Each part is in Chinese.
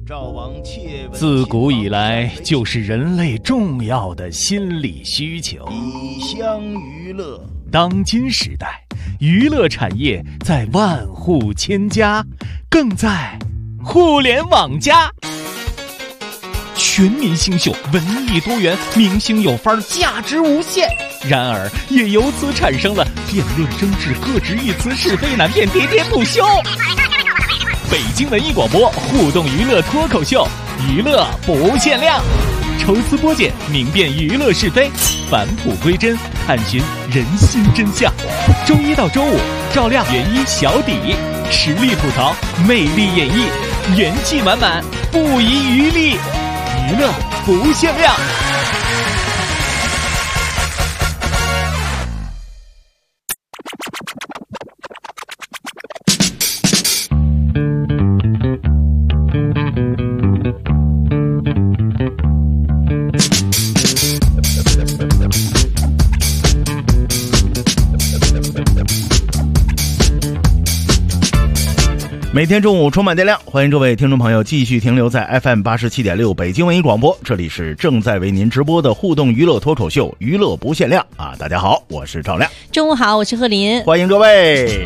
自古以来就是人类重要的心理需求。 以乡娱乐。 当今时代，娱乐产业在万户千家，更在互联网加。全民新秀，文艺多元，明星有范儿，价值无限。然而，也由此产生了辩论争执、各执一词、是非难辨、喋喋不休。北京文艺广播互动娱乐脱口秀，娱乐不限量，抽丝剥茧，明辨娱乐是非，返璞归真，探寻人心真相。周一到周五，照亮原一小底，实力吐槽，魅力演绎，元气满满，不遗余力，娱乐不限量。 每天中午充满电量，欢迎各位听众朋友继续停留在 FM 87.6北京文艺广播，这里是正在为您直播的互动娱乐脱口秀，娱乐不限量啊！大家好，我是赵亮。 中午好，我是贺林， 欢迎各位。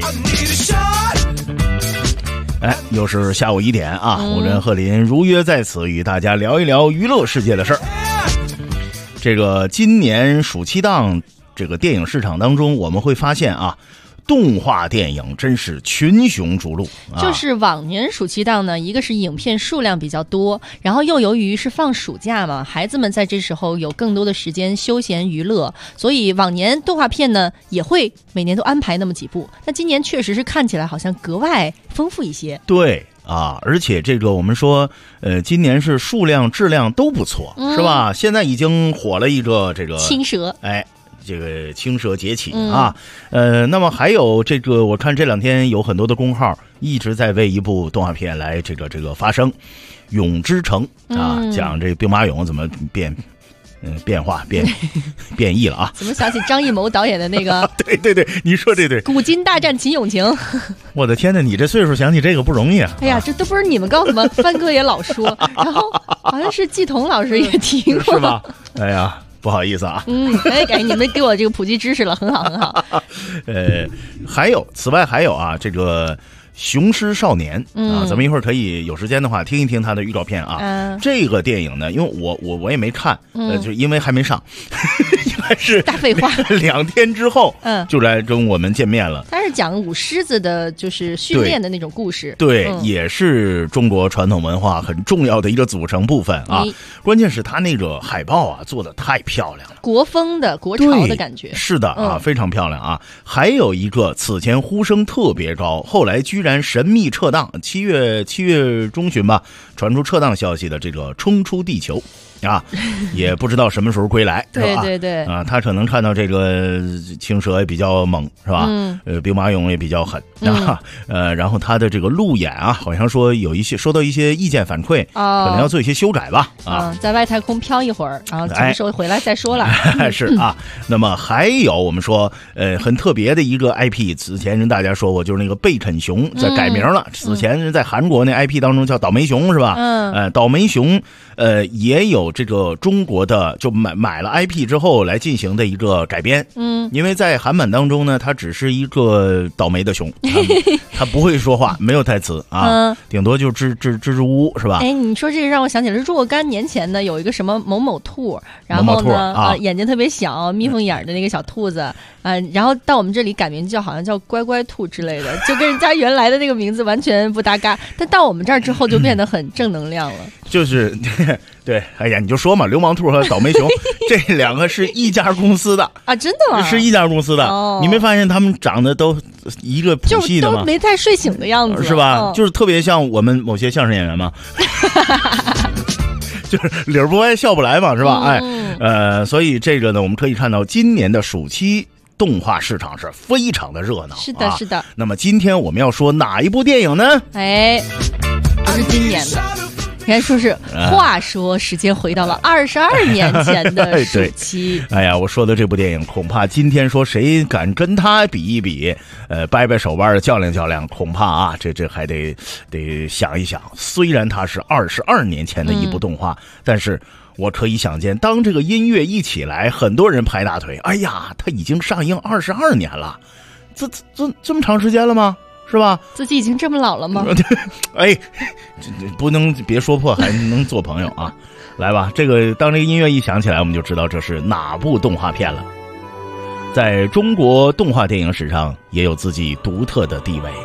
又是下午1点啊，我跟贺林如约在此与大家聊一聊娱乐世界的事儿。这个今年暑期档这个电影市场当中，我们会发现啊，动画电影真是群雄逐鹿就是往年暑期档呢，一个是影片数量比较多，然后又由于是放暑假嘛，孩子们在这时候有更多的时间休闲娱乐，所以往年动画片呢也会每年都安排那么几部，那今年确实是看起来好像格外丰富一些。 对啊，而且这个我们说今年是数量质量都不错，是吧？现在已经火了一个这个青蛇， 这个青蛇劫起啊，那么还有这个，我看这两天有很多的公号一直在为一部动画片来这个发声，勇之城啊，讲这兵马俑怎么变化变异了啊！ 怎么想起张艺谋导演的那个？ 对，你说这对。 古今大战秦俑情。 我的天哪，你这岁数想起这个不容易啊！ 哎呀，这都不是你们告诉吗？帆哥也老说，然后好像是季彤老师也提过， 是吧？哎呀。不好意思啊， 你们给我这个普及知识了，很好很好。 此外还有啊，这个雄狮少年啊，咱们一会儿可以有时间的话听一听他的预告片啊。这个电影呢，因为我也没看，就因为还没上，应该是大废话。 2天之后，就来跟我们见面了。 他是讲舞狮子的，就是训练的那种故事。 对，也是中国传统文化很重要的一个组成部分啊。关键是他那个海报啊做的太漂亮了， 国风的国潮的感觉。 是的啊，非常漂亮啊。还有一个此前呼声特别高，后来居然神秘撤档，7月中旬吧，传出撤档消息的这个冲出地球啊，也不知道什么时候归来，是吧？ 对啊，他可能看到这个青蛇也比较猛，是吧？兵马俑也比较狠啊，然后他的这个路演啊，好像说有一些收到一些意见反馈，可能要做一些修改吧， 在外太空飘一会儿，然后什么时候回来再说了。 是啊，那么还有我们说很特别的一个 IP， 此前跟大家说过，就是那个贝肯熊在改名了，此前在韩国那 IP 当中叫倒霉熊，是吧？倒霉熊也有这个中国的就买了 IP 之后来进行的一个改编，因为在韩版当中呢，它只是一个倒霉的熊，它不会说话，没有台词啊，顶多就支支吾吾，是吧？ 你说这个让我想起了若干年前呢，有一个什么某某兔，然后呢眼睛特别小，蜜蜂眼的那个小兔子，然后到我们这里改名叫好像叫乖乖兔之类的，就跟人家原来的那个名字完全不搭嘎，但到我们这儿之后就变得很正能量了， 就是对，哎呀，你就说嘛，流氓兔和倒霉熊这两个是一家公司的啊，真的吗？ 是一家公司的，你没发现他们长得都一个谱系的吗？ 就都没太睡醒的样子， 是吧？就是特别像我们某些相声演员嘛。就是理儿不歪笑不来嘛，是吧？所以这个呢，我们可以看到今年的暑期动画市场是非常的热闹。 是的，是的。 那么今天我们要说哪一部电影呢？ 不是今年的。 看，说是话说时间回到了22年前的暑期。 哎呀，我说的这部电影，恐怕今天说谁敢跟他比一比，掰掰手腕的较量较量，恐怕啊，这还得想一想。虽然它是22年前的一部动画，但是我可以想见，当这个音乐一起来，很多人拍大腿。哎呀，它已经上映22年了，这么长时间了吗？是吧？ 自己已经这么老了吗？ 哎，不能别说破，还能做朋友啊！来吧，当这个音乐一响起来，我们就知道这是哪部动画片了。在中国动画电影史上，也有自己独特的地位。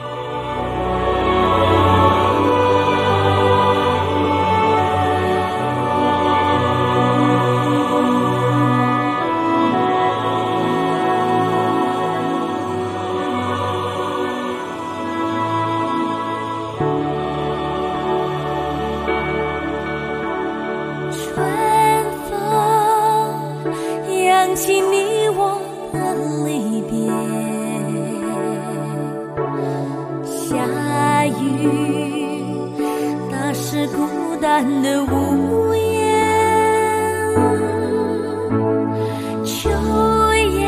想起你我的离别，下雨打湿孤单的屋檐，秋叶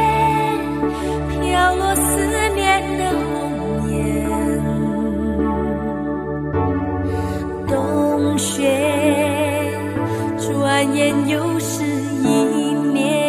飘落思念的红颜，冬雪转眼又是一年。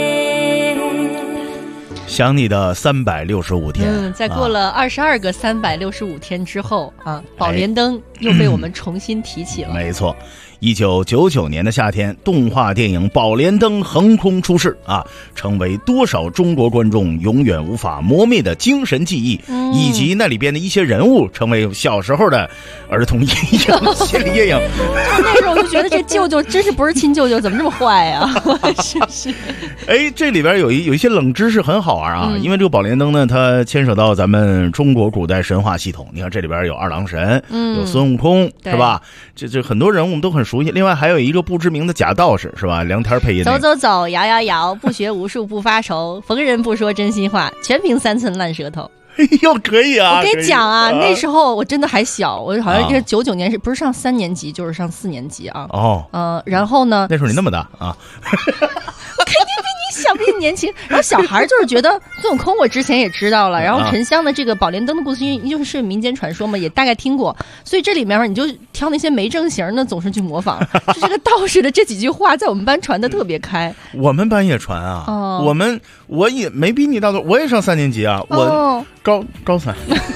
想你的365天， 在过了22个365天之后啊，宝莲灯又被我们重新提起了。 没错。1999年的夏天，动画电影《宝莲灯》横空出世啊，成为多少中国观众永远无法磨灭的精神记忆，以及那里边的一些人物成为小时候的儿童阴影、心理阴影。 那时候我就觉得这舅舅真是不是亲舅舅，怎么这么坏呀？是不是？ 哎，这里边有一些冷知识很好玩啊，因为这个宝莲灯呢，它牵扯到咱们中国古代神话系统。你看这里边有二郎神，有孙悟空，是吧？这很多人我们都很熟悉。另外还有一个不知名的假道士，是吧？梁天配音。 走走走，摇摇摇，不学无术不发愁，逢人不说真心话，全凭3寸烂舌头。 哎呦，可以啊！ 我跟你讲啊，那时候我真的还小，我好像是99年，不是上3年级就是上4年级啊。哦，然后呢？ 那时候你那么大啊？ 我肯定比你小，比你年轻。然后小孩就是觉得孙悟空，我之前也知道了。然后沉香的这个宝莲灯的故事，因为就是民间传说嘛，也大概听过。所以这里面你就挑那些没正形的，总是去模仿。就这个道士的这几句话，在我们班传的特别开。 我们班也传啊。我也没比你大多，我也上3年级啊。我高3。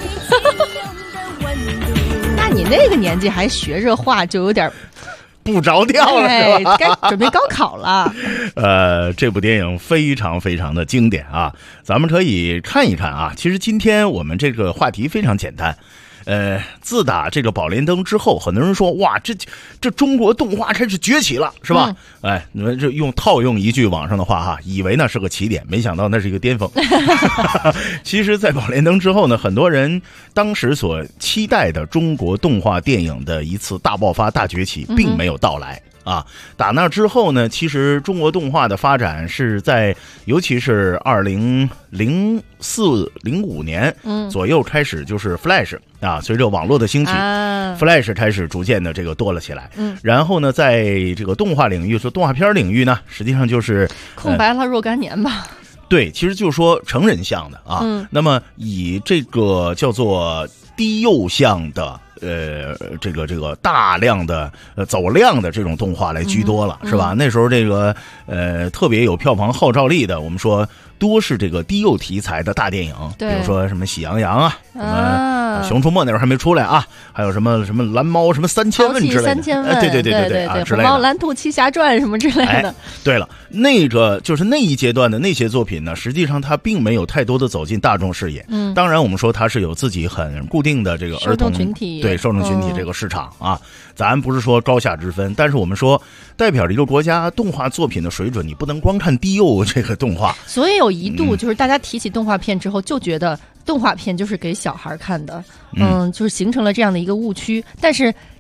那你那个年纪还学这话，就有点不着调了，是吧？ 该准备高考了。 这部电影非常非常的经典啊，咱们可以看一看啊。其实今天我们这个话题非常简单。自打这个宝莲灯之后，很多人说哇，这中国动画开始崛起了，是吧？哎，你们这套用一句网上的话哈，以为那是个起点，没想到那是一个巅峰。其实，在宝莲灯之后呢，很多人当时所期待的中国动画电影的一次大爆发、大崛起，并没有到来。啊，打那之后呢，其实中国动画的发展是在，尤其是2004、05年左右开始，就是 Flash 啊，随着网络的兴起，Flash 开始逐渐的这个多了起来。然后呢，在这个动画领域，说动画片领域呢，实际上就是空白了若干年吧。 对，其实就是说成人向的啊。那么以这个叫做低幼向的。这个大量的走量的这种动画来居多了，是吧？那时候这个特别有票房号召力的，我们说多是这个低幼题材的大电影，比如说什么喜羊羊啊，什么熊出没那时候还没出来啊，还有什么蓝猫什么3000问之类的 ，3000问， 对啊，之类的， 虎猫蓝兔七侠传什么之类的。 对了，那个就是那一阶段的那些作品呢，实际上它并没有太多的走进大众视野。当然我们说它是有自己很固定的这个儿童群体， 对受众群体这个市场啊，咱不是说高下之分，但是我们说代表着一个国家动画作品的水准，你不能光看低幼这个动画。 所以有一度就是大家提起动画片之后，就觉得动画片就是给小孩看的，就是形成了这样的一个误区。但是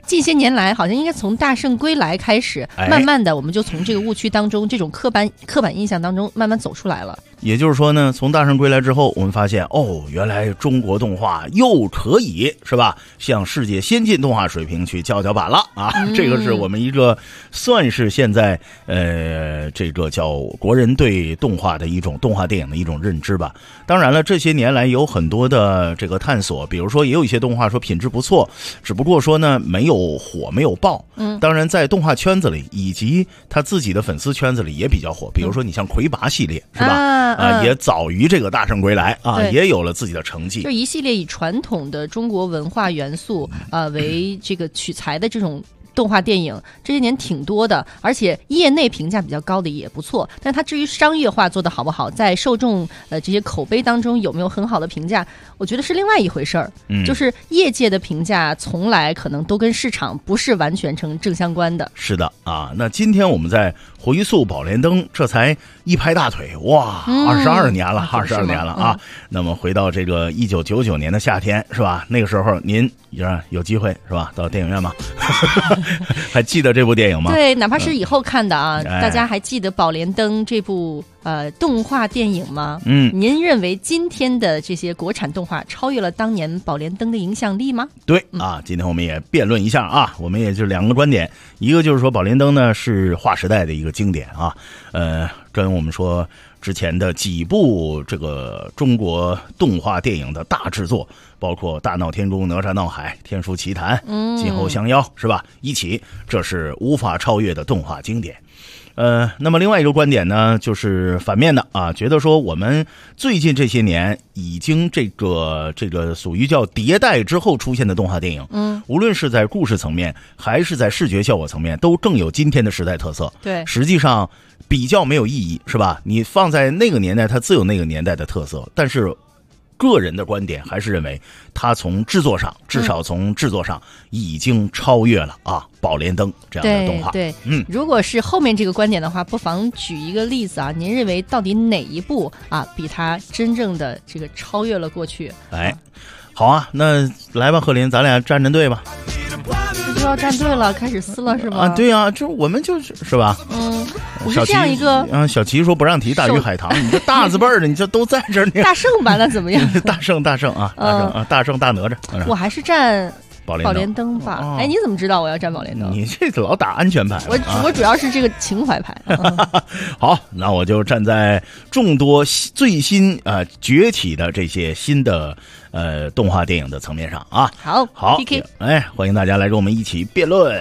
近些年来好像应该从《大圣归来》开始，慢慢的我们就从这个误区当中，这种刻板印象当中慢慢走出来了。 也就是说呢，从《大圣归来》之后，我们发现原来中国动画又可以是吧，向世界先进动画水平去叫板了啊！这个是我们一个算是现在这个叫国人对动画的一种动画电影的一种认知吧。当然了，这些年来有很多的这个探索，比如说也有一些动画说品质不错，只不过说呢没有火没有爆。当然在动画圈子里以及他自己的粉丝圈子里也比较火，比如说你像魁拔系列是吧？也早于这个《大圣归来》啊，也有了自己的成绩。 就一系列以传统的中国文化元素为这个取材的这种动画电影，这些年挺多的，而且业内评价比较高的也不错。但它至于商业化做得好不好，在受众这些口碑当中有没有很好的评价，我觉得是另外一回事儿。就是业界的评价从来可能都跟市场不是完全成正相关的。 是的啊，那今天我们在回溯宝莲灯，这才一拍大腿，哇，22年了，22年了啊！那么回到这个1999年的夏天，是吧？那个时候您有机会是吧，到电影院吗？还记得这部电影吗？ 对，哪怕是以后看的啊，大家还记得《宝莲灯》这部动画电影吗？您认为今天的这些国产动画超越了当年《宝莲灯》的影响力吗？ 对啊，今天我们也辩论一下啊，我们也就两个观点，一个就是说《宝莲灯》呢是划时代的一个经典啊，跟我们说之前的几部这个中国动画电影的大制作，包括《大闹天宫》《哪吒闹海》《天书奇谭》《金猴降妖》是吧？一起，这是无法超越的动画经典。那么另外一个观点呢，就是反面的啊，觉得说我们最近这些年已经这个属于叫迭代之后出现的动画电影，无论是在故事层面还是在视觉效果层面，都更有今天的时代特色。 对， 实际上比较没有意义，是吧？你放在那个年代，它自有那个年代的特色，但是个人的观点还是认为，它从制作上，至少从制作上已经超越了啊《宝莲灯》这样的动画。 对，如果是后面这个观点的话，不妨举一个例子啊，您认为到底哪一部啊比它真正的这个超越了过去？ 好啊，那来吧，贺林，咱俩站队吧。 就要站队了，开始撕了是吧？ 对啊，就我们就是吧。 我是这样一个小齐说不让提大鱼海棠，你这大字辈的，你这都在这儿。 大圣完了怎么样？ 大圣啊，大圣大哪吒。 我还是站宝莲灯吧。你怎么知道我要站宝莲灯？ 你这老打安全牌。 我主要是这个情怀牌。 好，那我就站在众多最新崛起的这些新的动画电影的层面上啊。 好 PK， 欢迎大家来跟我们一起辩论。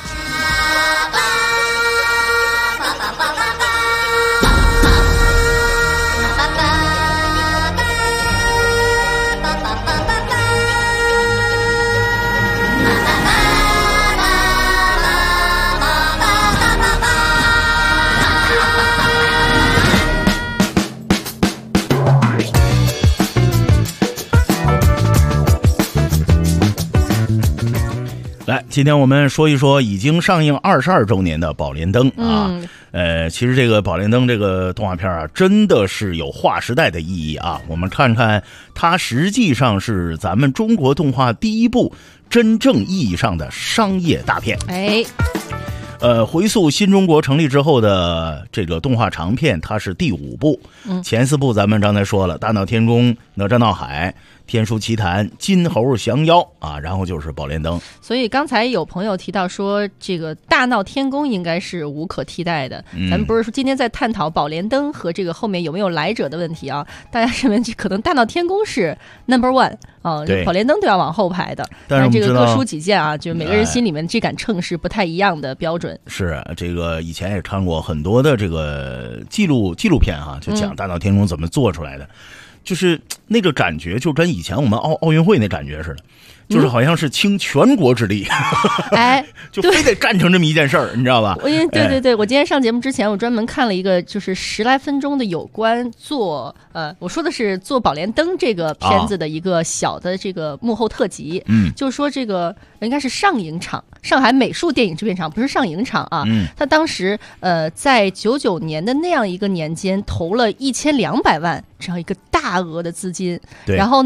来，今天我们说一说已经上映22周年的《宝莲灯》啊。其实这个《宝莲灯》这个动画片啊，真的是有划时代的意义啊。我们看看，它实际上是咱们中国动画第一部真正意义上的商业大片。回溯新中国成立之后的这个动画长片，它是第5部。前4部咱们刚才说了，《大闹天宫》《哪吒闹海》《天书奇谭》《金猴降妖》啊，然后就是《宝莲灯》。 所以刚才有朋友提到说，这个《大闹天宫》应该是无可替代的。咱们不是说今天在探讨《宝莲灯》和这个后面有没有来者的问题啊？大家认为可能《大闹天宫》是 No.1 啊，《宝莲灯》都要往后排的。但是这个各抒己见啊，就是每个人心里面这杆秤是不太一样的标准。 是这个以前也看过很多的这个纪录片哈，就讲大闹天宫怎么做出来的，就是那个感觉就跟以前我们奥运会那感觉似的，就是好像是倾全国之力，就非得干成这么一件事儿，你知道吧？ 对，我今天上节目之前，我专门看了一个就是10来分钟的有关我说的是做宝莲灯这个片子的一个小的这个幕后特辑，就是说这个应该是上影厂，上海美术电影制片厂，不是上影厂啊。他当时在99年的那样一个年间投了1200万这样一个大额的资金，然后呢，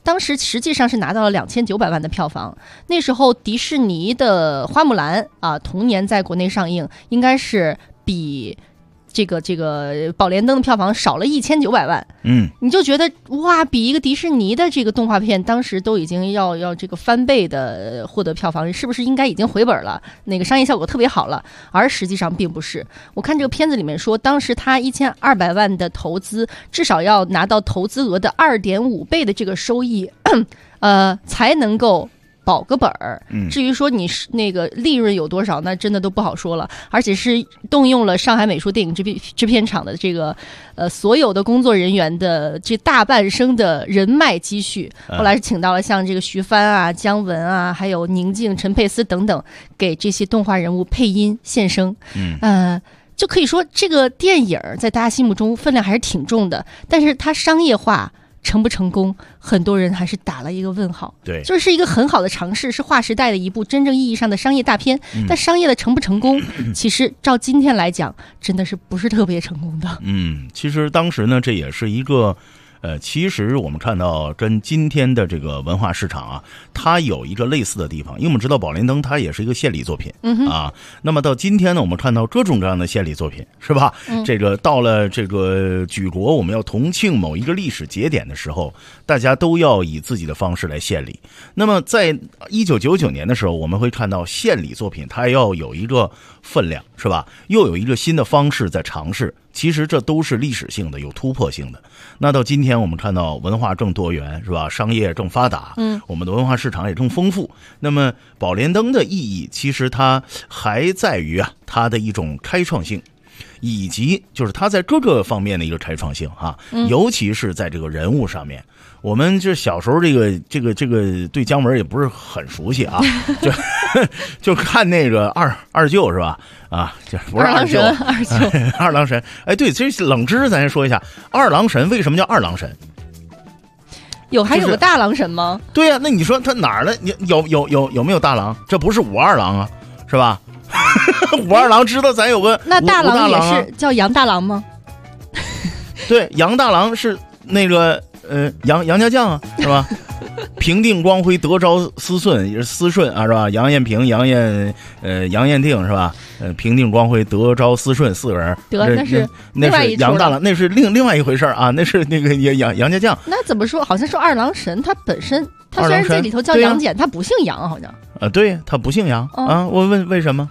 当时实际上是拿到了2900万的票房。那时候迪士尼的花木兰啊，同年在国内上映，应该是比这个宝莲灯的票房少了1900万。你就觉得哇，比一个迪士尼的这个动画片当时都已经要这个翻倍的获得票房，是不是应该已经回本了，那个商业效果特别好了？而实际上并不是。我看这个片子里面说，当时他1200万的投资，至少要拿到投资额的2.5倍的这个收益，才能够保个本儿。至于说你那个利润有多少，那真的都不好说了。而且是动用了上海美术电影制片厂的这个所有的工作人员的这大半生的人脉积蓄，后来是请到了像这个徐帆啊、姜文啊，还有宁静、陈佩斯等等，给这些动画人物配音献声。就可以说这个电影在大家心目中分量还是挺重的，但是它商业化成不成功，很多人还是打了一个问号。 对， 就是一个很好的尝试，是划时代的一部真正意义上的商业大片。但商业的成不成功，其实照今天来讲，真的是不是特别成功的。 其实当时呢，这也是一个。其实我们看到跟今天的这个文化市场啊，它有一个类似的地方，因为我们知道宝莲灯它也是一个献礼作品啊。那么到今天呢，我们看到各种各样的献礼作品，是吧？这个到了这个举国我们要同庆某一个历史节点的时候，大家都要以自己的方式来献礼。那么在1999年的时候，我们会看到献礼作品它要有一个分量，是吧？又有一个新的方式在尝试。其实这都是历史性的，有突破性的。那到今天我们看到文化更多元，是吧？商业更发达，我们的文化市场也更丰富。那么宝莲灯的意义，其实它还在于啊，它的一种开创性，以及就是它在各个方面的一个开创性啊，尤其是在这个人物上面。我们这小时候这个对姜文也不是很熟悉啊，就看那个二舅是吧？啊，这不是二舅，二郎神。哎，对，这冷知识咱先说一下，二郎神为什么叫二郎神？ 还有个大郎神吗？ 对呀，那你说他哪儿呢？有没有大郎？这不是武二郎啊，是吧？武二郎知道咱有个那大郎也是叫杨大郎吗？ 对，杨大郎是那个杨家将啊，是吧？平定光辉，得招思顺，也是思顺啊，是吧？杨延平、杨延定是吧？平定光辉，得招思顺4个人。那是杨大郎，那是另外一回事啊，那是那个杨家将。 那怎么说？好像说二郎神他本身，他虽然这里头叫杨戬，他不姓杨，好像。 对，他不姓杨啊。我问为什么？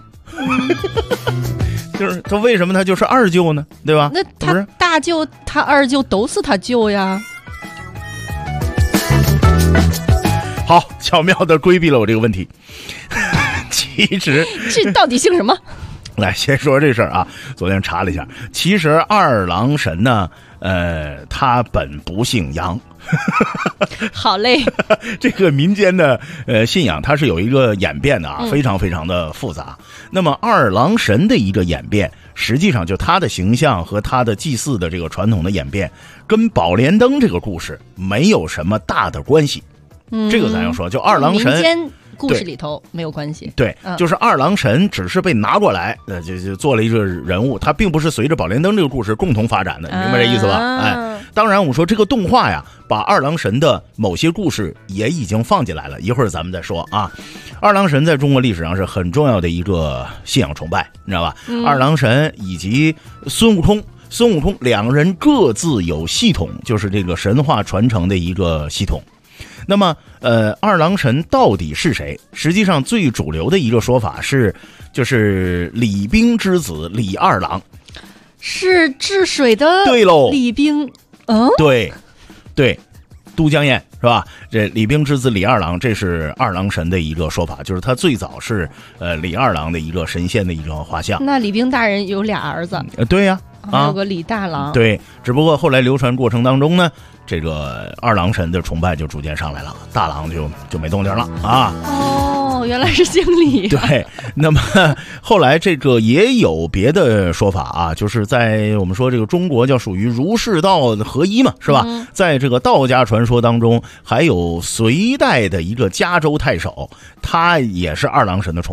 就是他为什么他就是二舅呢？对吧？ 那他大舅、他二舅都是他舅呀。 好，巧妙的规避了我这个问题。其实这到底姓什么？ 来，先说这事儿啊。昨天查了一下，其实二郎神呢，他本不姓杨。 好嘞， 这个民间的信仰它是有一个演变的啊，非常非常的复杂。那么二郎神的一个演变，实际上就他的形象和他的祭祀的这个传统的演变，跟宝莲灯这个故事没有什么大的关系。这个咱要说，就二郎神民间故事里头没有关系。 对，就是二郎神只是被拿过来，就做了一个人物，他并不是随着宝莲灯这个故事共同发展的，你明白这意思吧？哎，当然我说这个动画呀，把二郎神的某些故事也已经放进来了，一会儿咱们再说啊。二郎神在中国历史上是很重要的一个信仰崇拜，你知道吧？二郎神以及孙悟空两人各自有系统，就是这个神话传承的一个系统。那么二郎神到底是谁？实际上最主流的一个说法是，就是李冰之子李二郎， 是治水的。 对喽， 李冰， 对，都江堰是吧？这李冰之子李二郎，这是二郎神的一个说法，就是他最早是李二郎的一个神仙的一个画像。 那李冰大人有俩儿子。 对呀， 还有个李大郎。 对，只不过后来流传过程当中呢，这个二郎神的崇拜就逐渐上来了，大郎就没动静了啊。 哦，原来是姓李。 对，那么后来这个也有别的说法啊，就是在我们说这个中国叫属于儒释道合一嘛，是吧？在这个道家传说当中，还有隋代的一个嘉州太守，他也是二郎神的崇拜。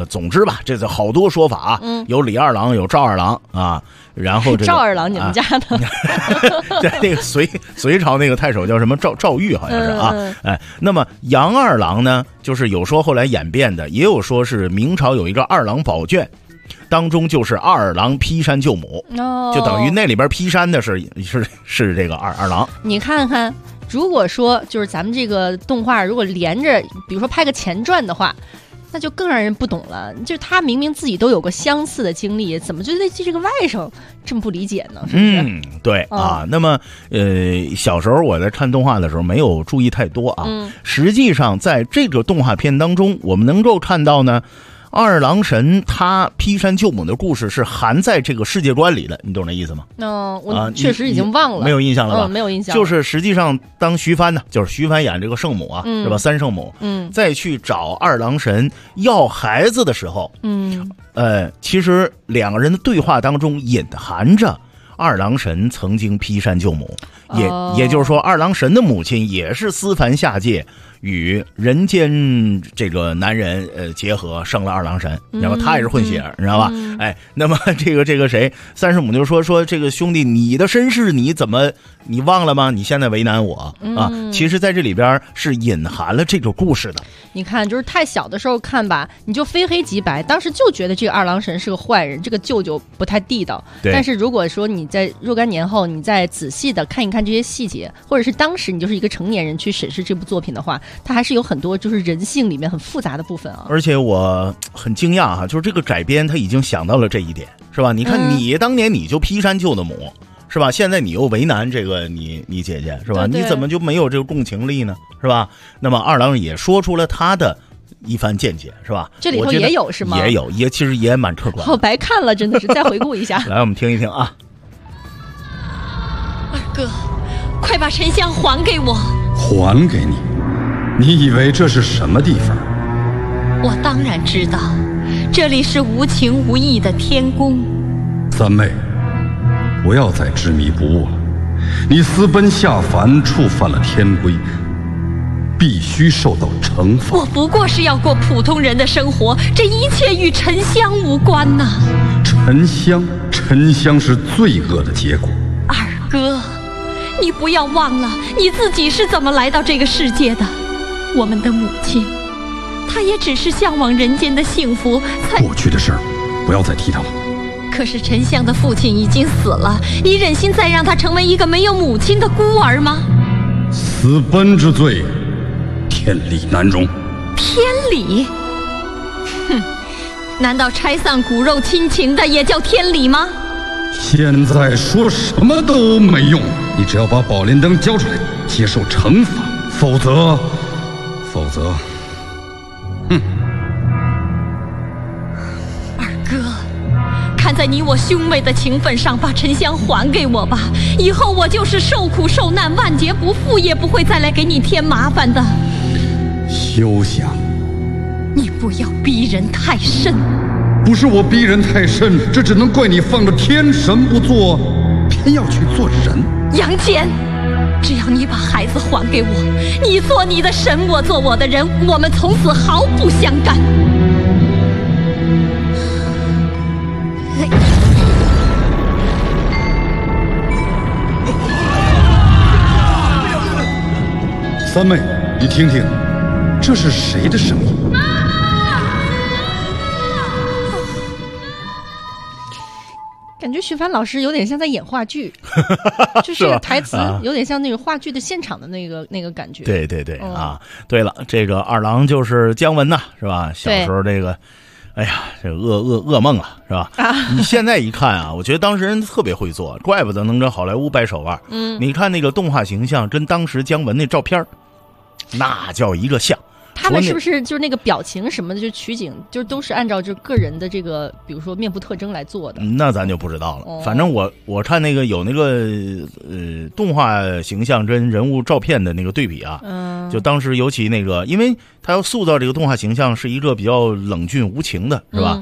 总之吧，这好多说法啊，有李二郎，有赵二郎啊，然后赵二郎，你们家的， 在那个隋朝那个太守叫什么赵玉，好像是啊，哎，那么杨二郎呢，就是有说后来演变的，也有说是明朝有一个二郎宝卷。当中就是二郎劈山救母，就等于那里边劈山的是这个二郎。 你看看，如果说就是咱们这个动画如果连着，比如说拍个前传的话，那就更让人不懂了。就他明明自己都有过相似的经历，怎么就对这个外甥这么不理解呢？是不是？ 对啊。那么小时候我在看动画的时候没有注意太多啊。实际上在这个动画片当中，我们能够看到呢。二郎神他劈山救母的故事是含在这个世界观里的，你懂那意思吗？ 我确实已经忘了， 没有印象了吧？ 没有印象。 就是实际上当徐帆呢，就是徐帆演这个圣母啊，是吧？三圣母，再去找二郎神要孩子的时候，其实两个人的对话当中隐含着二郎神曾经劈山救母，也就是说，二郎神的母亲也是思凡下界。与人间这个男人结合生了二郎神，然后他也是混血儿，你知道吧？哎，那么这个谁三圣母就说这个兄弟，你的身世你忘了吗？你现在为难我啊！其实在这里边是隐含了这个故事的。 你看，就是太小的时候看吧，你就非黑即白，当时就觉得这个二郎神是个坏人，这个舅舅不太地道。但是如果说你在若干年后，你再仔细的看一看这些细节，或者是当时你就是一个成年人去审视这部作品的话，它还是有很多就是人性里面很复杂的部分啊。 而且我很惊讶哈，就是这个改编他已经想到了这一点，是吧？你看你当年你就劈山救的母，是吧？现在你又为难这个你姐姐，是吧？你怎么就没有这个共情力呢？是吧？那么二郎也说出了他的一番见解，是吧？ 这里头也有是吗？ 也有，其实也蛮客观的。 我白看了，真的是。再回顾一下， 来，我们听一听啊。 二哥，快把沉香还给我。 还给你？你以为这是什么地方？ 我当然知道，这里是无情无义的天宫。 三妹，不要再执迷不悟了。你私奔下凡，触犯了天规，必须受到惩罚。 我不过是要过普通人的生活，这一切与沉香无关呐。沉香是罪恶的结果。 二哥，你不要忘了你自己是怎么来到这个世界的。我们的母亲，她也只是向往人间的幸福才。 过去的事儿，不要再提它了。 可是沉香的父亲已经死了，你忍心再让他成为一个没有母亲的孤儿吗？ 私奔之罪，天理难容。 天理？哼，难道拆散骨肉亲情的也叫天理吗？ 现在说什么都没用，你只要把宝莲灯交出来，接受惩罚，否则， 二哥，看在你我兄妹的情分上，把沉香还给我吧。以后我就是受苦受难，万劫不复，也不会再来给你添麻烦的。 休想！ 你不要逼人太甚。 不是我逼人太甚，这只能怪你放着天神不做，偏要去做人。 杨戬，只要你把孩子还给我，你做你的神，我做我的人，我们从此毫不相干。 三妹，你听听，这是谁的声音？ 感觉徐帆老师有点像在演话剧，就是台词有点像那个话剧的现场的那个感觉。 对啊，对了，这个二郎就是姜文呐，是吧？小时候这个，哎呀，这个噩梦啊，是吧？你现在一看啊，我觉得当时人特别会做，怪不得能跟好莱坞掰手腕。你看那个动画形象跟当时姜文那照片，那叫一个像。 他们是不是就是那个表情什么的，就取景就都是按照就个人的这个，比如说面部特征来做的？ 那咱就不知道了。反正我看那个有那个动画形象跟人物照片的那个对比啊，就当时尤其那个，因为他要塑造这个动画形象是一个比较冷峻无情的，是吧？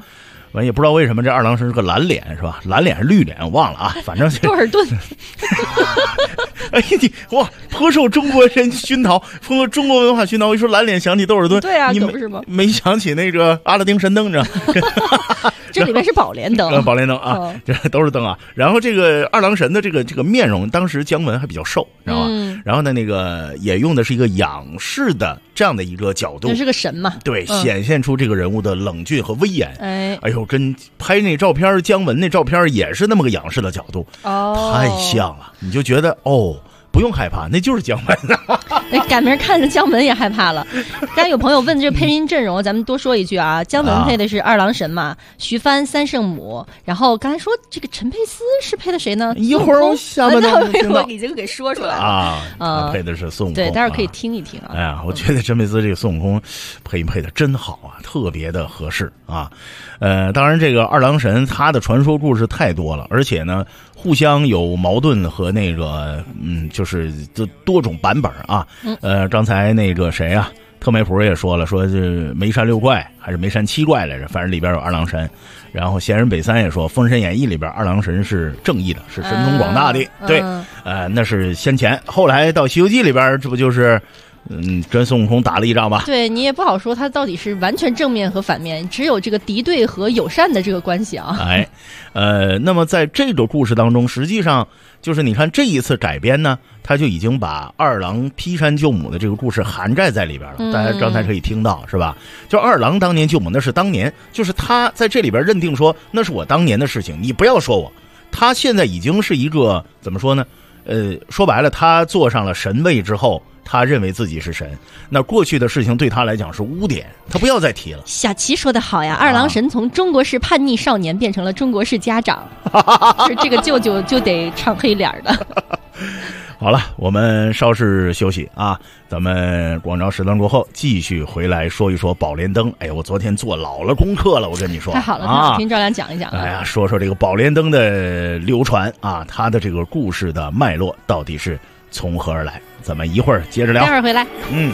完也不知道为什么这二郎神是个蓝脸是吧？蓝脸是绿脸我忘了啊，反正多尔顿。 哎你哇，颇受中国人熏陶，受了中国文化熏陶。我一说蓝脸想起窦尔顿， 对啊， 你可不是吗？ 没想起那个阿拉丁神灯着。 这里面是宝莲灯， 宝莲灯啊，这都是灯啊。然后这个二郎神的这个面容，当时姜文还比较瘦，知道吧？然后呢，那个也用的是一个仰视的这样的一个角度， 这是个神嘛？ 对，显现出这个人物的冷峻和威严。哎呦，跟拍那照片姜文那照片也是那么个仰视的角度，太像了，你就觉得不用害怕，那就是姜文。 赶明看着姜文也害怕了。刚才有朋友问这配音阵容，咱们多说一句啊，姜文配的是二郎神嘛，徐帆三圣母，然后刚才说这个陈佩斯是配的谁呢？ 一会儿下半段我已经给说出来了啊，配的是孙悟空。 对，待会儿可以听一听啊。 哎呀，我觉得陈佩斯这个孙悟空配音配的真好啊，特别的合适啊。当然这个二郎神他的传说故事太多了，而且呢互相有矛盾和那个就是多种版本啊。刚才那个谁啊，特美普也说了，说这眉山六怪还是眉山七怪来着，反正里边有二郎神。然后闲人北三也说，《封神演义》里边二郎神是正义的，是神通广大的。对，那是先前，后来到《西游记》里边，这不就是跟孙悟空打了一仗吧？对， 你也不好说他到底是完全正面和反面，只有这个敌对和友善的这个关系啊。 那么在这个故事当中，实际上就是你看这一次改编呢，他就已经把二郎劈山救母的这个故事涵盖在里边了。大家刚才可以听到是吧？就二郎当年救母，那是当年，就是他在这里边认定说那是我当年的事情，你不要说我。他现在已经是一个怎么说呢？说白了，他坐上了神位之后，他认为自己是神，那过去的事情对他来讲是污点，他不要再提了。 小齐说的好呀，二郎神从中国式叛逆少年变成了中国式家长，是这个舅舅就得唱黑脸的。 好了，我们稍事休息啊，咱们广告时段过后继续回来说一说宝莲灯。哎，我昨天做老了功课了，我跟你说， 太好了，太好，听赵良讲一讲。 哎呀，说说这个宝莲灯的流传啊，它的这个故事的脉络到底是从何而来？咱们一会儿接着聊。 待会儿回来。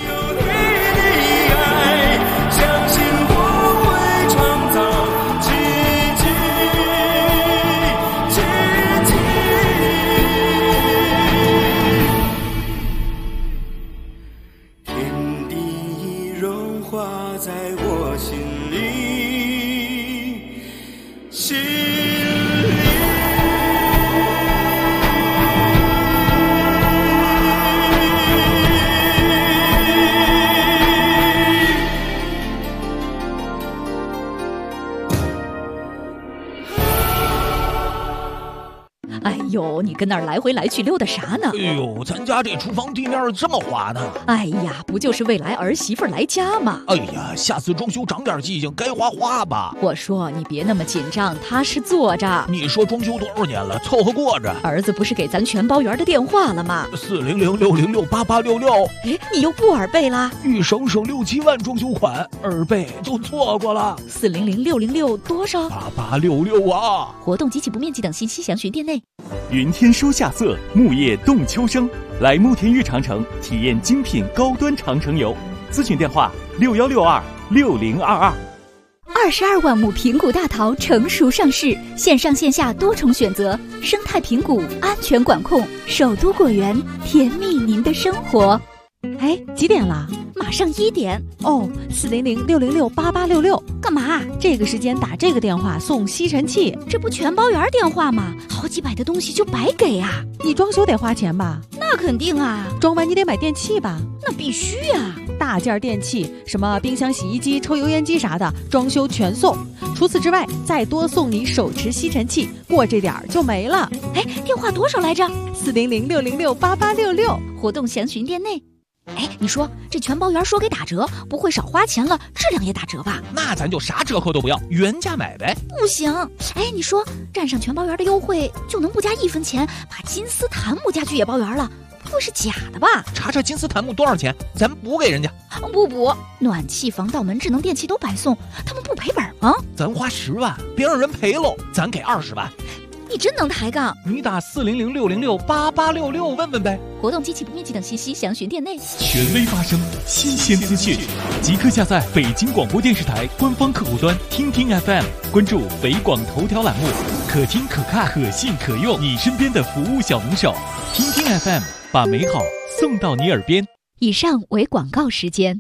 哎呦，你跟那儿来回来去溜达啥呢？ 哎呦，咱家这厨房地面这么滑呢。 哎呀，不就是为来儿媳妇来家吗？ 哎呀，下次装修长点记性，该花吧。 我说你别那么紧张，踏实坐着。 你说装修多少年了，凑合过着。 儿子不是给咱全包圆的电话了吗 ？400-606-8866。 哎，你又不耳背啦？ 一省6、7万装修款，耳背都错过了。 400-606多少 ？8866啊！ 活动及其不面积等信息详询店内。 云天收夏色，木叶动秋生。来慕田峪长城体验精品高端长城游，咨询电话61626022。 22万亩平谷大桃成熟上市，线上线下多重选择，生态平谷，安全管控，首都果园，甜蜜您的生活。 哎，几点了？ 马上1点。 哦，400-606-8866。 干嘛？ 这个时间打这个电话送吸尘器， 这不全包圆电话吗？好几百的东西就白给啊！ 你装修得花钱吧？ 那肯定啊。 装完你得买电器吧？ 那必须啊。 大件电器，什么冰箱、洗衣机、抽油烟机啥的，装修全送。除此之外，再多送你手持吸尘器，过这点儿就没了。 哎，电话多少来着 ？400-606-8866。 活动详询店内。哎，你说这全包圆说给打折，不会少花钱了，质量也打折吧？ 那咱就啥折扣都不要，原价买呗。 不行，哎，你说占上全包圆的优惠，就能不加1分钱把金丝檀木家具也包圆了，不会是假的吧？ 查查金丝檀木多少钱，咱补给人家。 不补，暖气、防盗门、智能电器都白送，他们不赔本吗？ 咱花10万，别让人赔喽，咱给20万。 你真能抬杠！ 你打400-606-8866问问呗。 活动、机器不面积等信息详询店内。 权威发声，新鲜资讯，即刻下载北京广播电视台官方客户端听听 FM， 关注北广头条栏目，可听可看可信可用，你身边的服务小能手。听听 FM， 把美好送到你耳边。 以上为广告时间。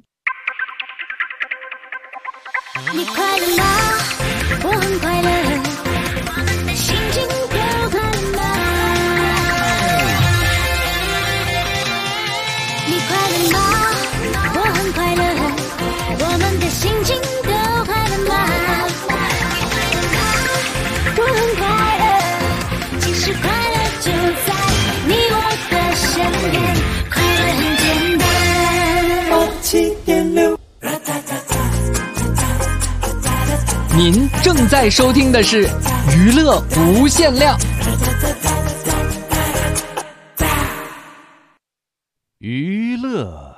你快乐吗？我很快乐，我们的心情都快乐吗？你快乐吗？我很快乐，我们的心情都快乐吗？我很快乐，其实快乐就在你我的身边，快乐很简单。 您正在收听的是娱乐无限量。 娱乐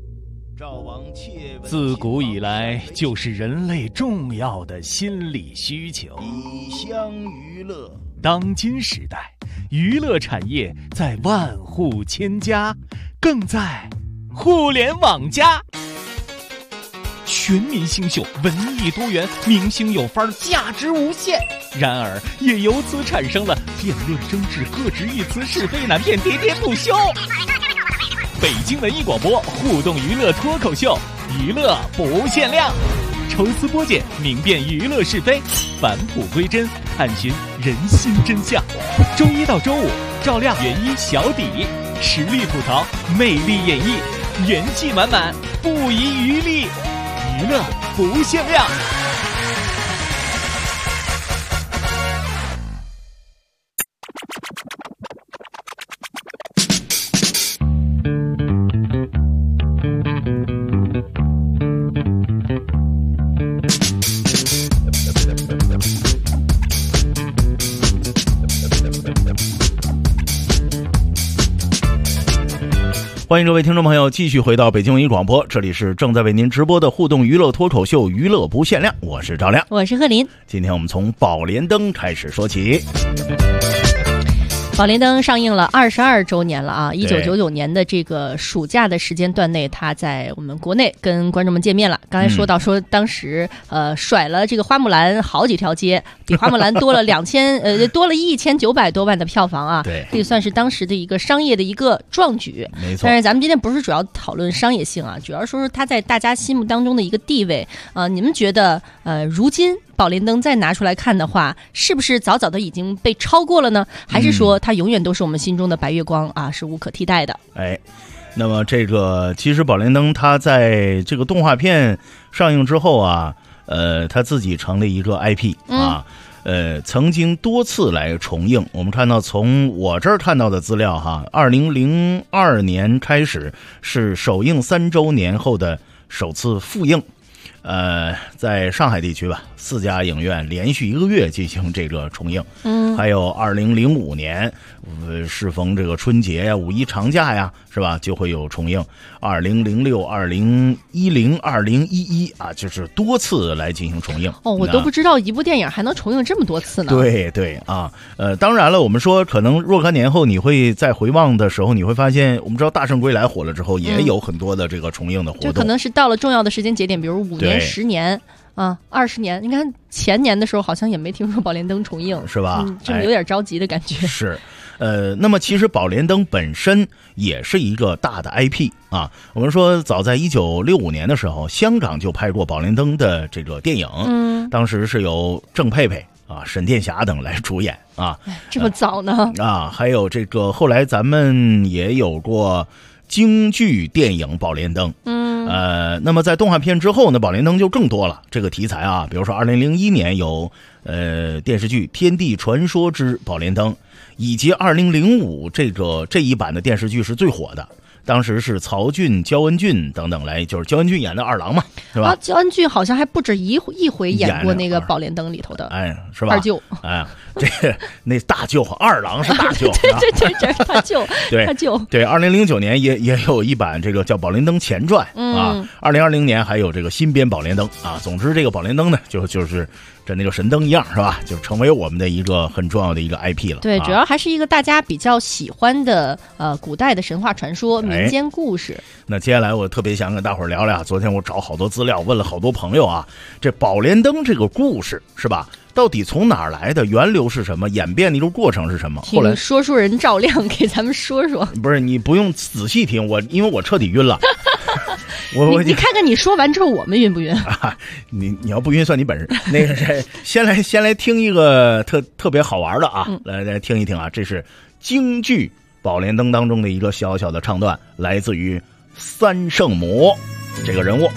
自古以来就是人类重要的心理需求。 以相娱乐， 当今时代，娱乐产业在万户千家，更在互联网加。全民新秀，文艺多元，明星有范儿，价值无限。然而，也由此产生了辩论争执、各执一词、是非难辨、喋喋不休。北京文艺广播互动娱乐脱口秀，娱乐不限量，抽丝剥茧，明辨娱乐是非，返璞归真，探寻人心真相。周一到周五，照亮原一小底，实力吐槽，魅力演绎，元气满满，不遗余力。娱乐不限量。 欢迎各位听众朋友继续回到北京文艺广播，这里是正在为您直播的互动娱乐脱口秀娱乐不限量，我是赵亮， 我是贺林。 今天我们从宝莲灯开始说起。 宝莲灯上映了22周年了啊！1999年的这个暑假的时间段内，它在我们国内跟观众们见面了。刚才说到说当时甩了这个花木兰好几条街，比花木兰多了多了1900多万的票房啊！ 对， 可以算是当时的一个商业的一个壮举。 没错。 但是咱们今天不是主要讨论商业性啊，主要说是它在大家心目当中的一个地位啊。你们觉得如今宝莲灯再拿出来看的话，是不是早早的已经被超过了呢？还是说它永远都是我们心中的白月光啊，是无可替代的？ 哎，那么这个其实宝莲灯它在这个动画片上映之后啊，它自己成了一个 IP 啊，曾经多次来重映。我们看到从我这儿看到的资料哈，2002年开始是首映3周年后的首次复映。在上海地区吧，4家影院连续1个月进行这个重映。还有2005年，适逢这个春节呀、五一长假呀，是吧？就会有重映。2006、2010、2011啊，就是多次来进行重映。 哦，我都不知道一部电影还能重映这么多次呢。 对对啊，当然了，我们说可能若干年后你会再回望的时候，你会发现，我们知道《大圣归来》火了之后，也有很多的这个重映的活动。 就可能是到了重要的时间节点，比如5年、10年。啊，20年，你看前年的时候好像也没听说宝莲灯重映， 是吧？ 这有点着急的感觉。 是，那么其实宝莲灯本身也是一个大的 IP 啊。我们说，早在1965年的时候，香港就拍过宝莲灯的这个电影，当时是由郑佩佩啊、沈殿霞等来主演啊。 这么早呢？ 还有这个后来咱们也有过京剧电影《宝莲灯》。那么在动画片之后呢，宝莲灯就更多了这个题材啊，比如说2001年有电视剧《天地传说之宝莲灯》，以及2005这一版的电视剧是最火的。当时是曹骏、焦恩俊等等来，就是焦恩俊演的二郎嘛，是吧？ 焦恩俊好像还不止一回演过那个《宝莲灯》里头的， 是吧？ 二舅。 那大舅二郎是大舅， 对，这是大舅， 对大舅。 对，2009年也有一版这个叫《宝莲灯前传》啊，2020年还有这个新编《宝莲灯》啊。总之，这个宝莲灯呢，就是跟那个神灯一样，是吧？就成为我们的一个很重要的一个 IP 了。 对，主要还是一个大家比较喜欢的古代的神话传说、民间故事。 那接下来我特别想跟大伙儿聊聊，昨天我找好多资料，问了好多朋友啊，这宝莲灯这个故事是吧？到底从哪儿来的？源流是什么？演变的一个过程是什么？后来说书人赵亮给咱们说说。 不是，你不用仔细听，因为我彻底晕了。 你看看你说完之后我们晕不晕？ 你要不晕算你本事。那个先来听一个特别好玩的啊，来听一听啊，这是京剧《宝莲灯》当中的一个小小的唱段，来自于三圣母这个人物。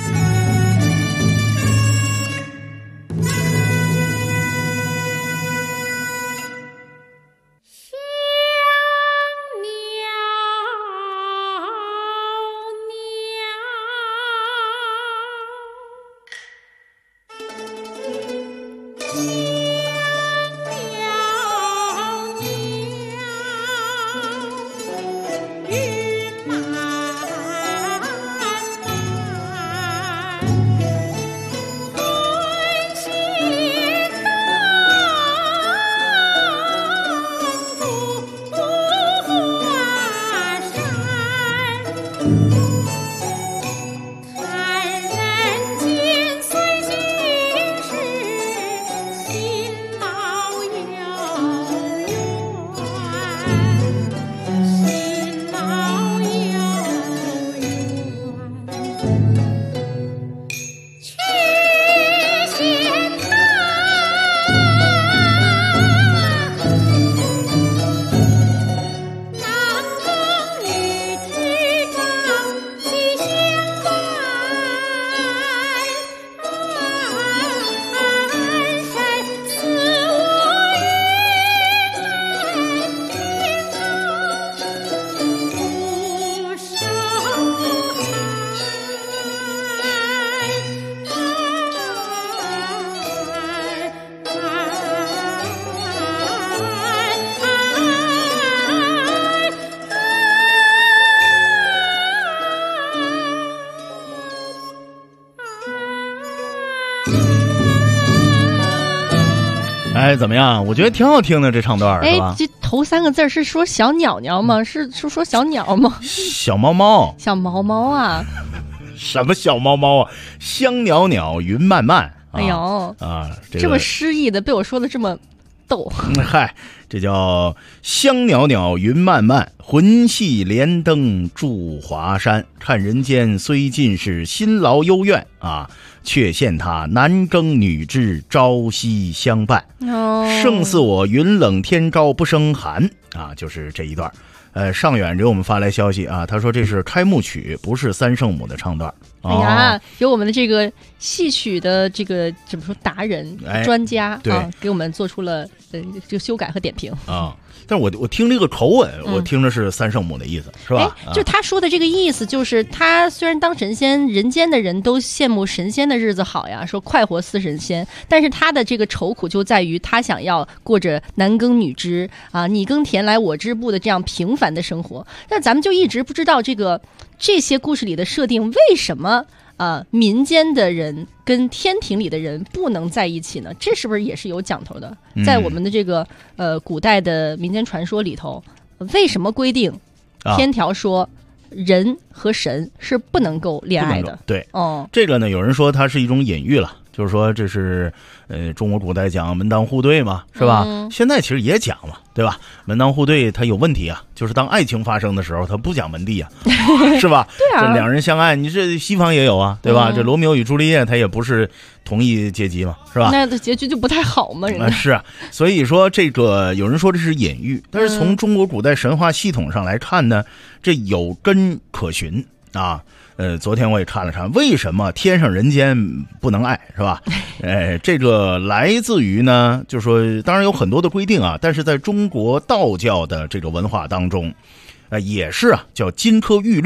哎，怎么样？我觉得挺好听的这唱段，是吧？ 这头3个字是说小鸟鸟吗？是说小鸟吗？ 小猫猫， 小毛毛啊！ 什么小猫猫啊？香袅袅，云漫漫。 哎呦这么诗意的，被我说的这么逗。 嗨，这叫香袅袅，云漫漫，魂系莲灯驻华山。看人间虽尽是辛劳幽怨啊。却羡他男耕女织，朝夕相伴。胜似我云冷天高不胜寒啊，就是这一段。上远给我们发来消息啊，他说这是开幕曲，不是三圣母的唱段。 哎呀，有我们的这个戏曲的这个怎么说达人、专家啊，给我们做出了这个修改和点评啊。但是我听这个口吻，我听着是三圣母的意思，是吧？ 就他说的这个意思，就是他虽然当神仙，人间的人都羡慕神仙的日子好呀，说快活似神仙，但是他的这个愁苦就在于他想要过着男耕女织啊，你耕田来我织布的这样平凡的生活。但咱们就一直不知道这些故事里的设定为什么民间的人跟天庭里的人不能在一起呢？这是不是也是有讲头的？在我们的这个古代的民间传说里头，为什么规定天条说人和神是不能够恋爱的？ 对，这个呢，有人说它是一种隐喻了，就是说这是中国古代讲门当户对嘛，是吧？现在其实也讲嘛，对吧？门当户对它有问题啊，就是当爱情发生的时候，它不讲门第啊，是吧？ 对啊， 这两人相爱，你这西方也有啊，对吧？这罗密欧与朱丽叶，它也不是同一阶级嘛，是吧？ 那结局就不太好嘛，人家是啊，所以说这个有人说这是隐喻，但是从中国古代神话系统上来看呢，这有根可循啊。昨天我也看了看，为什么天上人间不能爱，是吧？这个来自于呢，就是说，当然有很多的规定啊，但是在中国道教的这个文化当中，也是啊，叫金科玉律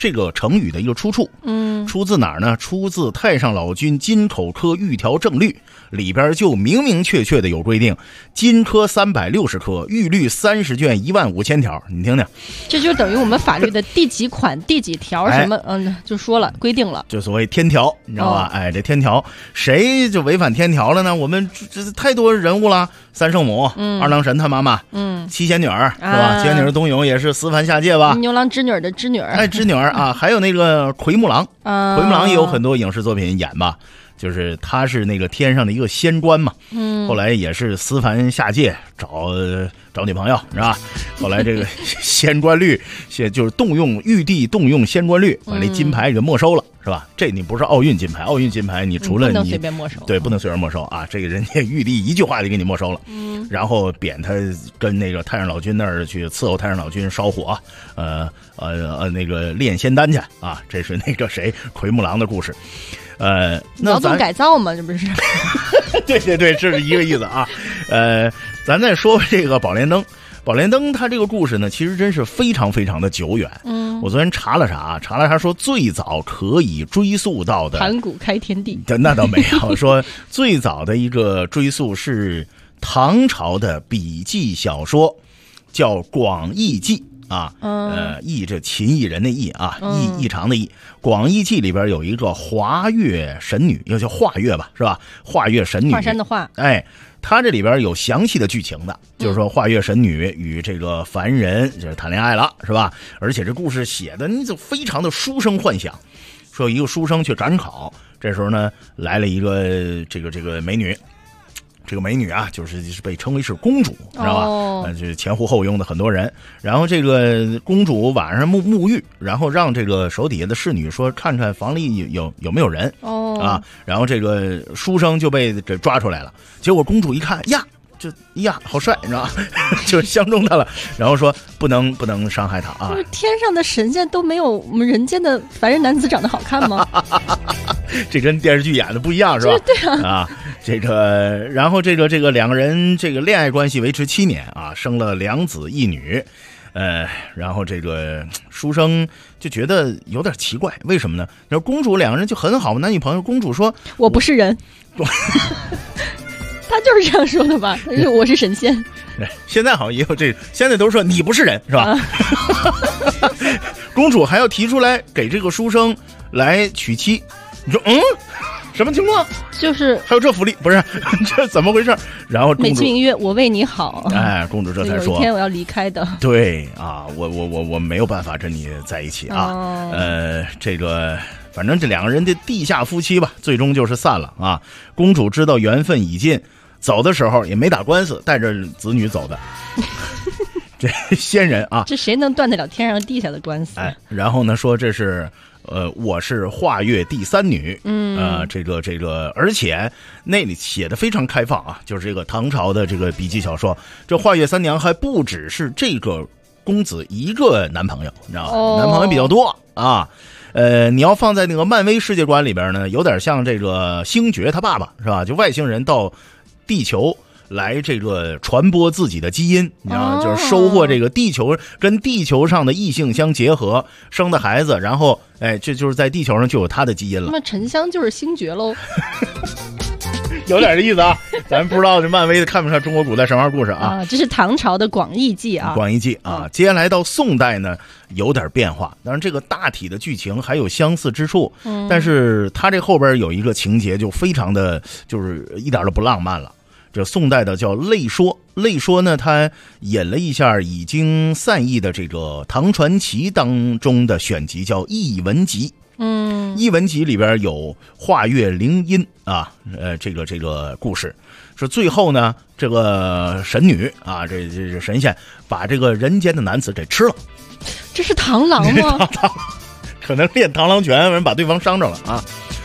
这个成语的一个出处。出自哪儿呢？出自《太上老君金口科玉条正律》里边就明明确确的有规定，金科360科，玉律30卷15000条。你听听， 这就等于我们法律的第几款第几条什么，就说了规定了， 就所谓天条，你知道吧？这天条谁就违反天条了呢？我们这太多人物了，三圣母、二郎神他妈妈，七仙女是吧？七仙女冬泳也是私凡下界吧？ 牛郎织女的织女， 织女啊，还有那个奎木狼，奎木狼也有很多影视作品演吧。就是他是那个天上的一个仙官嘛，后来也是私凡下界找女朋友，是吧？后来这个仙官律，就是玉帝动用仙官律，把那金牌给没收了，是吧？这你不是奥运金牌，奥运金牌你除了不能随便没收， 对，不能随便没收啊！这个人家玉帝一句话就给你没收了，然后贬他跟那个太上老君那儿去伺候太上老君烧火，那个炼仙丹去啊！这是那个谁奎木狼的故事。 劳动改造嘛，这不是？ 对，这是一个意思啊。咱再说这个宝莲灯。宝莲灯它这个故事呢，其实真是非常非常的久远。我昨天查了查说最早可以追溯到的盘古开天地， 那倒没有。说最早的一个追溯是唐朝的笔记小说，叫《广义记》。义这秦异人的义啊，异常的义。广义记里边有一个华月神女，又叫华月吧，是吧？华月神女， 华山的华。 它这里边有详细的剧情的，就是说华月神女与这个凡人就是谈恋爱了，是吧？而且这故事写的你就非常的书生幻想。说一个书生去赶考，这时候呢来了一个这个美女。这个美女啊，就是被称为是公主，知道吧？就是前呼后拥的很多人。然后这个公主晚上沐浴，然后让这个手底下的侍女说看看房里有没有人然后这个书生就被这抓出来了。结果公主一看呀，好帅，你知道吧？就相中他了。然后说不能伤害他啊！ 就是天上的神仙都没有我们人间的凡人男子长得好看吗？ 这跟电视剧演的不一样是吧？ 对啊。 这个，然后这个两个人这个恋爱关系维持7年啊，生了2子1女，然后这个书生就觉得有点奇怪，为什么呢？然后公主两个人就很好，男女朋友。公主说：“ 我不是人。”他就是这样说的吧？我是神仙。 现在好像也有这，现在都说你不是人，是吧？公主还要提出来给这个书生来娶妻，你说什么情况？就是还有这福利，不是这怎么回事？然后美其名曰我为你好， 公主这才说有一天我要离开的。 对啊，我没有办法跟你在一起啊。这个反正这两个人的地下夫妻吧，最终就是散了啊。公主知道缘分已尽，走的时候也没打官司，带着子女走的。这仙人啊， 这谁能断得了天上地下的官司？ 然后呢说这是。我是华月第3女，这个，而且那里写的非常开放啊，就是这个唐朝的这个笔记小说，这华月3娘还不只是这个公子一个男朋友，你知道吗？男朋友比较多啊。你要放在那个漫威世界观里边呢，有点像这个星爵他爸爸是吧？就外星人到地球。来这个传播自己的基因，你知道吗？就是收获这个地球跟地球上的异性相结合生的孩子，然后这就是在地球上就有他的基因了。 那么沉香就是星爵喽。 有点意思啊，咱不知道这漫威的看不看中国古代神话故事啊？ 这是唐朝的广义记啊。 广义记啊，接下来到宋代呢，有点变化。当然，这个大体的剧情还有相似之处，但是它这后边有一个情节就非常的，就是一点都不浪漫了。这宋代的叫类说，类说呢，它引了一下已经散佚的这个唐传奇当中的选集，叫艺文集。艺文集里边有华月灵音啊，这个故事是最后呢，这个神女啊，这神仙把这个人间的男子给吃了。 这是螳螂吗？ 可能练螳螂拳，人把对方伤着了啊。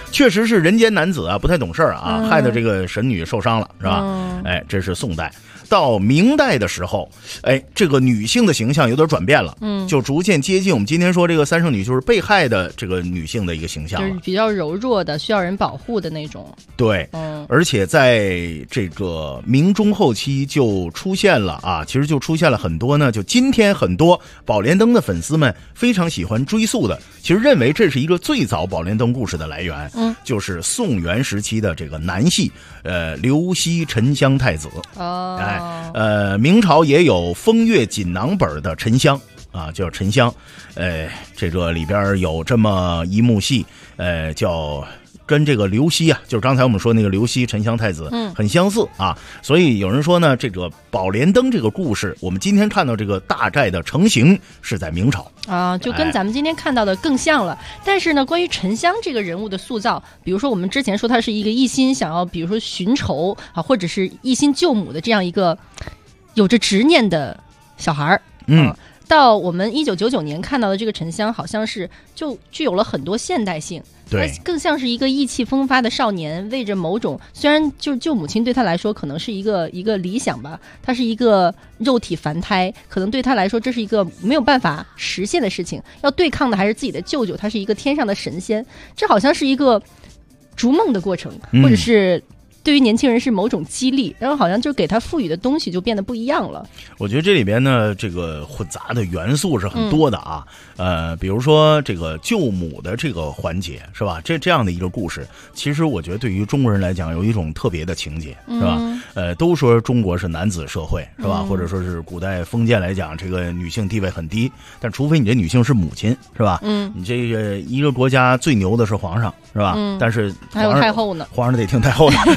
确实是人间男子啊，不太懂事啊，害得这个神女受伤了，是吧？哎，这是宋代。到明代的时候，哎，这个女性的形象有点转变了，就逐渐接近我们今天说这个三圣女，就是被害的这个女性的一个形象了， 就是比较柔弱的，需要人保护的那种。 对，而且在这个明中后期就出现了啊，其实就出现了很多呢，就今天很多宝莲灯的粉丝们非常喜欢追溯的，其实认为这是一个最早宝莲灯故事的来源，就是宋元时期的这个南戏，刘熙沉香太子。明朝也有风月锦囊本的沉香啊，叫沉香，这个里边有这么一幕戏，叫跟这个刘熙啊，就是刚才我们说那个刘熙沉香太子很相似啊，所以有人说呢，这个宝莲灯这个故事，我们今天看到这个大寨的成型是在明朝啊，就跟咱们今天看到的更像了。但是呢，关于沉香这个人物的塑造，比如说我们之前说他是一个一心想要，比如说寻仇啊，或者是一心救母的这样一个有着执念的小孩儿，到我们1999年看到的这个沉香，好像是就具有了很多现代性。 对， 更像是一个意气风发的少年，为着某种虽然就是救母亲对他来说可能是一个理想吧，他是一个肉体凡胎，可能对他来说这是一个没有办法实现的事情，要对抗的还是自己的舅舅，他是一个天上的神仙，这好像是一个逐梦的过程，或者是对于年轻人是某种激励，然后好像就给他赋予的东西就变得不一样了。 我觉得这里边呢，这个混杂的元素是很多的啊。比如说这个救母的这个环节是吧？这样的一个故事，其实我觉得对于中国人来讲有一种特别的情节是吧？都说中国是男子社会是吧？或者说是古代封建来讲，这个女性地位很低，但除非你这女性是母亲是吧？你这个一个国家最牛的是皇上是吧？但是还有太后呢， 皇上得听太后的。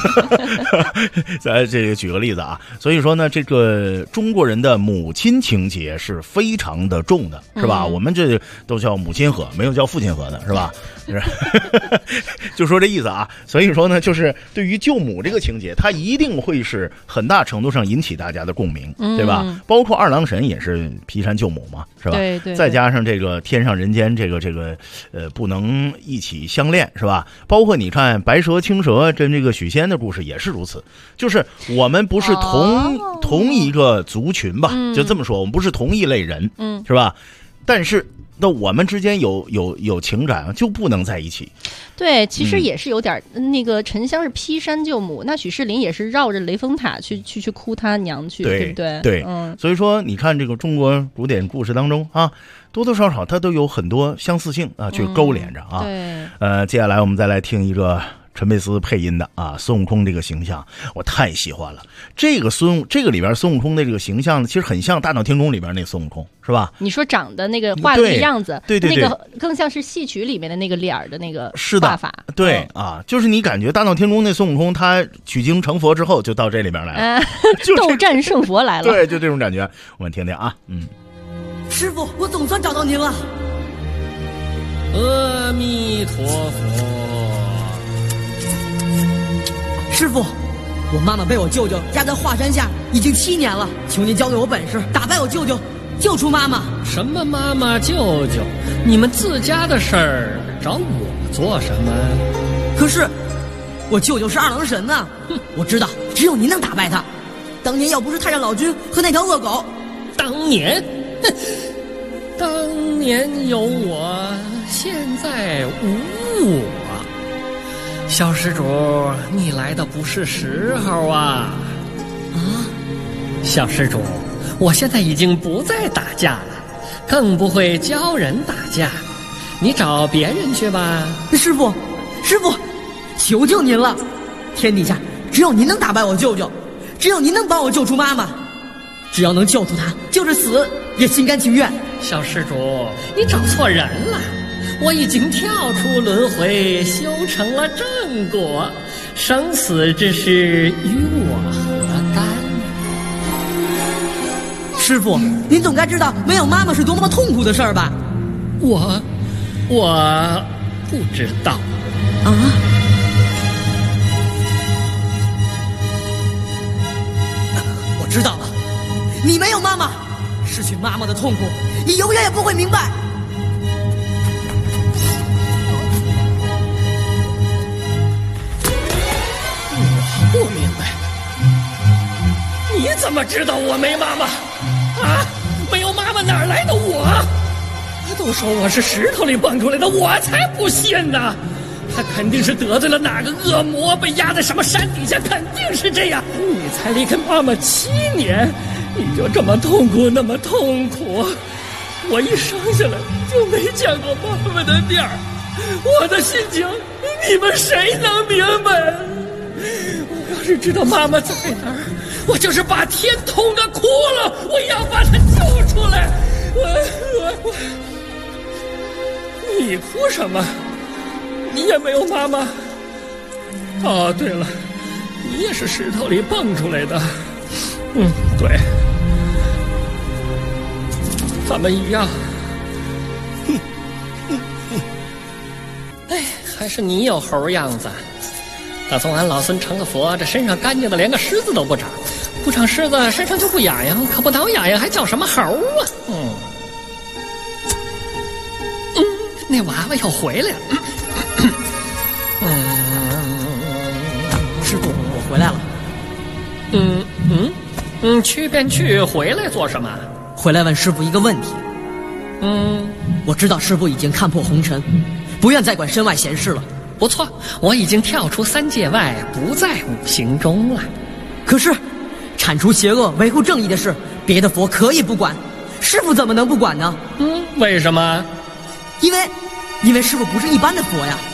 咱这个举个例子啊，所以说呢，这个中国人的母亲情节是非常的重的，是吧？我们这都叫母亲河，没有叫父亲河的，是吧？就说这意思啊。所以说呢，就是对于救母这个情节，它一定会是很大程度上引起大家的共鸣，对吧？包括二郎神也是劈山救母嘛，是吧？ 对对。 再加上这个天上人间这个不能一起相恋，是吧？包括你看白蛇青蛇跟这个许仙的故事也是如此，就是我们不是同一个族群吧，就这么说，我们不是同一类人，是吧？但是那我们之间有情感就不能在一起。 对，其实也是有点那个沉香是劈山救母，那许世林也是绕着雷峰塔去哭他娘去，对不对？ 对，所以说你看这个中国古典故事当中啊，多多少少它都有很多相似性啊，去勾连着啊。 对， 接下来我们再来听一个陈佩斯配音的啊，孙悟空这个形象我太喜欢了。这个里边孙悟空的这个形象呢，其实很像《大闹天宫》里边那孙悟空，是吧？ 你说长得那个画的那样子， 对， 那个更像是戏曲里面的那个脸的那个画法。 对啊，就是你感觉《大闹天宫》那孙悟空，他取经成佛之后，就到这里边来了， 斗战胜佛来了。 对，就这种感觉。我们听听啊， 师傅，我总算找到您了。 阿弥陀佛。 师傅，我妈妈被我舅舅压在华山下已经7年了，求您教给我本事，打败我舅舅，救出妈妈。 什么妈妈舅舅？你们自家的事儿找我做什么？ 可是我舅舅是二郎神呐，我知道只有您能打败他。当年要不是太上老君和那条恶狗， 当年有我，现在无我。小施主，你来的不是时候啊！小施主，我现在已经不再打架了，更不会教人打架，你找别人去吧。 师傅，求求您了，天底下只有您能打败我舅舅，只有您能帮我救出妈妈，只要能救出她，就是死也心甘情愿。 小施主，你找错人了。我已经跳出轮回，修成了正果，生死之事与我何干？ 师傅，您总该知道没有妈妈是多么痛苦的事儿吧？ 我不知道。 啊？我知道了，你没有妈妈，失去妈妈的痛苦，你永远也不会明白。 你怎么知道我没妈妈？啊，没有妈妈哪来的我？都说我是石头里蹦出来的，我才不信呢！他肯定是得罪了哪个恶魔，被压在什么山底下，肯定是这样。你才离开妈妈7年，你就这么痛苦，那么痛苦。我一生下来就没见过妈妈的面儿，我的心情你们谁能明白？我要是知道妈妈在哪儿，我就是把天捅个窟窿，我要把她救出来。我你哭什么？你也没有妈妈。哦，对了，你也是石头里蹦出来的。对，咱们一样。哎，还是你有猴样子。打从俺老孙成了佛，这身上干净的连个虱子都不长，不长虱子身上就不痒痒，可不挠痒痒还叫什么猴啊？那娃娃要回来了。 师傅，我回来了。 去便去，回来做什么？ 回来问师傅一个问题。我知道师傅已经看破红尘，不愿再管身外闲事了。 不错，我已经跳出3界外，不在5行中了。 可是，铲除邪恶、维护正义的事，别的佛可以不管，师傅怎么能不管呢？ 为什么？ 因为师傅不是一般的佛呀。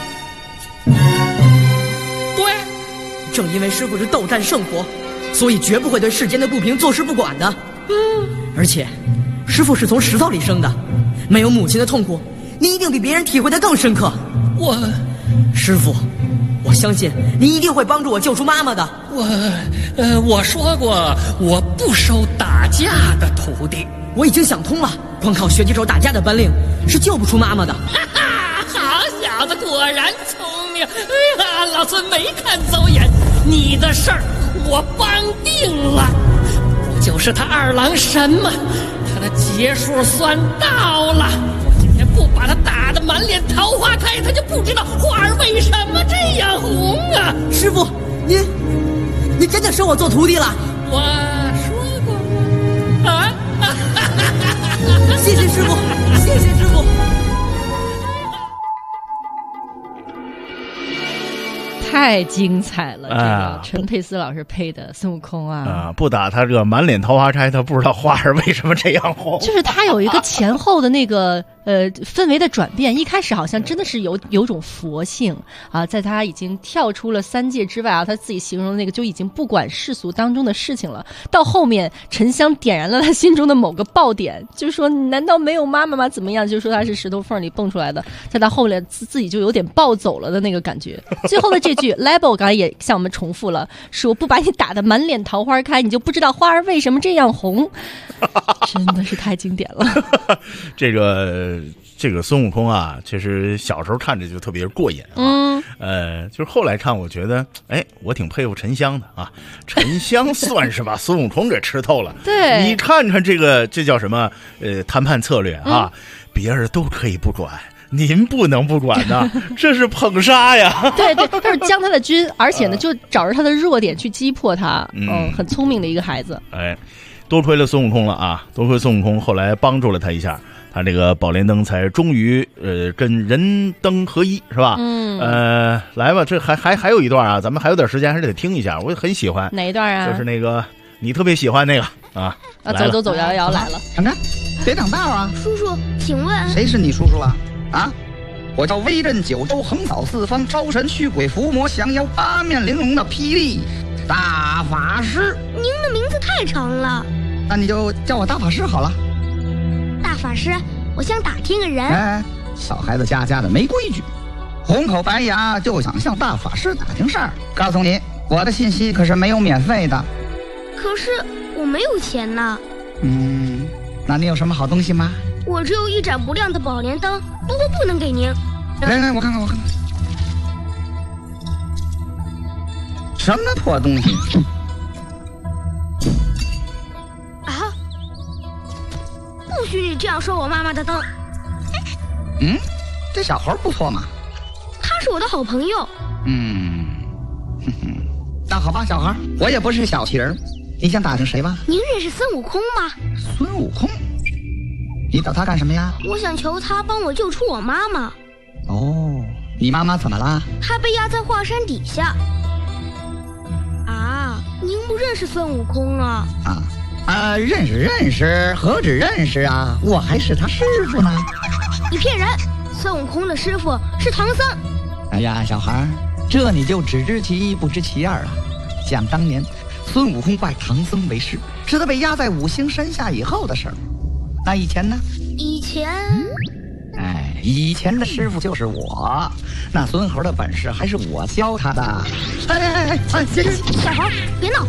对， 正因为师傅是斗战胜佛，所以绝不会对世间的不平坐视不管的。而且，师傅是从石头里生的，没有母亲的痛苦，你一定比别人体会得更深刻。师傅，我相信你一定会帮助我救出妈妈的。 我说过，我不收打架的徒弟。 我已经想通了，光靠学几手打架的本领是救不出妈妈的。 好小子，果然聪明！哎呀，老孙没看走眼，你的事儿我帮定了。不就是他2郎神吗？他的劫数算到了。我今天不把他打得满脸桃花开，他就不知道花儿为什么这样红啊！ 师傅，你真的收我做徒弟了？ 我说过啊！ 谢谢师傅，谢谢师傅。 太精彩了！这个陈佩斯老师配的孙悟空不打他这个满脸桃花开，他不知道花儿为什么这样红。 就是他有一个前后的那个氛围的转变，一开始好像真的是有种佛性啊，在他已经跳出了3界之外啊，他自己形容的那个就已经不管世俗当中的事情了。到后面沉香点燃了他心中的某个爆点，就是说难道没有妈妈吗？怎么样？就是说他是石头缝里蹦出来的，在他后面自己就有点暴走了的那个感觉。最后的这句 Label 刚才也向我们重复了，说不把你打得满脸桃花开，你就不知道花儿为什么这样红。真的是太经典了。 这个孙悟空啊，其实小时候看着就特别过瘾就是后来看，我觉得，我挺佩服沉香的啊。沉香算是把孙悟空给吃透了。 对， 你看看这叫什么？谈判策略啊，别人都可以不管。您不能不管呐，这是捧杀呀！ 对，他是将他的军，而且呢，就找着他的弱点去击破他。很聪明的一个孩子。 多亏了孙悟空了啊！多亏孙悟空后来帮助了他一下，他这个宝莲灯才终于跟人灯合一，是吧？来吧，这还有一段啊，咱们还有点时间，还是得听一下，我很喜欢。 哪一段啊？ 就是那个你特别喜欢那个啊！ 走摇摇来了， 看看，别挡道啊！ 叔叔，请问谁是你叔叔了？啊，我叫威震9州，横扫4方，招神驱鬼伏魔，降妖8面玲珑的霹雳大法师。 您的名字太长了， 那你就叫我大法师好了。 大法师，我想打听个人。 小孩子家的没规矩，红口白牙就想向大法师打听事儿。告诉你，我的信息可是没有免费的。 可是我没有钱呢。 那你有什么好东西吗？ 我只有一盏不亮的宝莲灯，不过不能给您。 来，我看看，什么破东西？ 啊！不许你这样说我妈妈的灯。 这小猴不错嘛。 他是我的好朋友。 那好吧，小孩，我也不是小气人， 你想打听谁吧？ 您认识孙悟空吗？ 孙悟空？你找他干什么呀？ 我想求他帮我救出我妈妈。 哦，你妈妈怎么了？ 她被压在华山底下。啊，您不认识孙悟空啊？ 认识，何止认识啊？我还是他师傅呢。 你骗人！孙悟空的师傅是唐僧。 哎呀，小孩，这你就只知其一不知其二了。想当年，孙悟空拜唐僧为师，是他被压在五行山下以后的事儿。那以前呢？ 以前的师傅就是我，那孙猴的本事还是我教他的。 小孩别闹！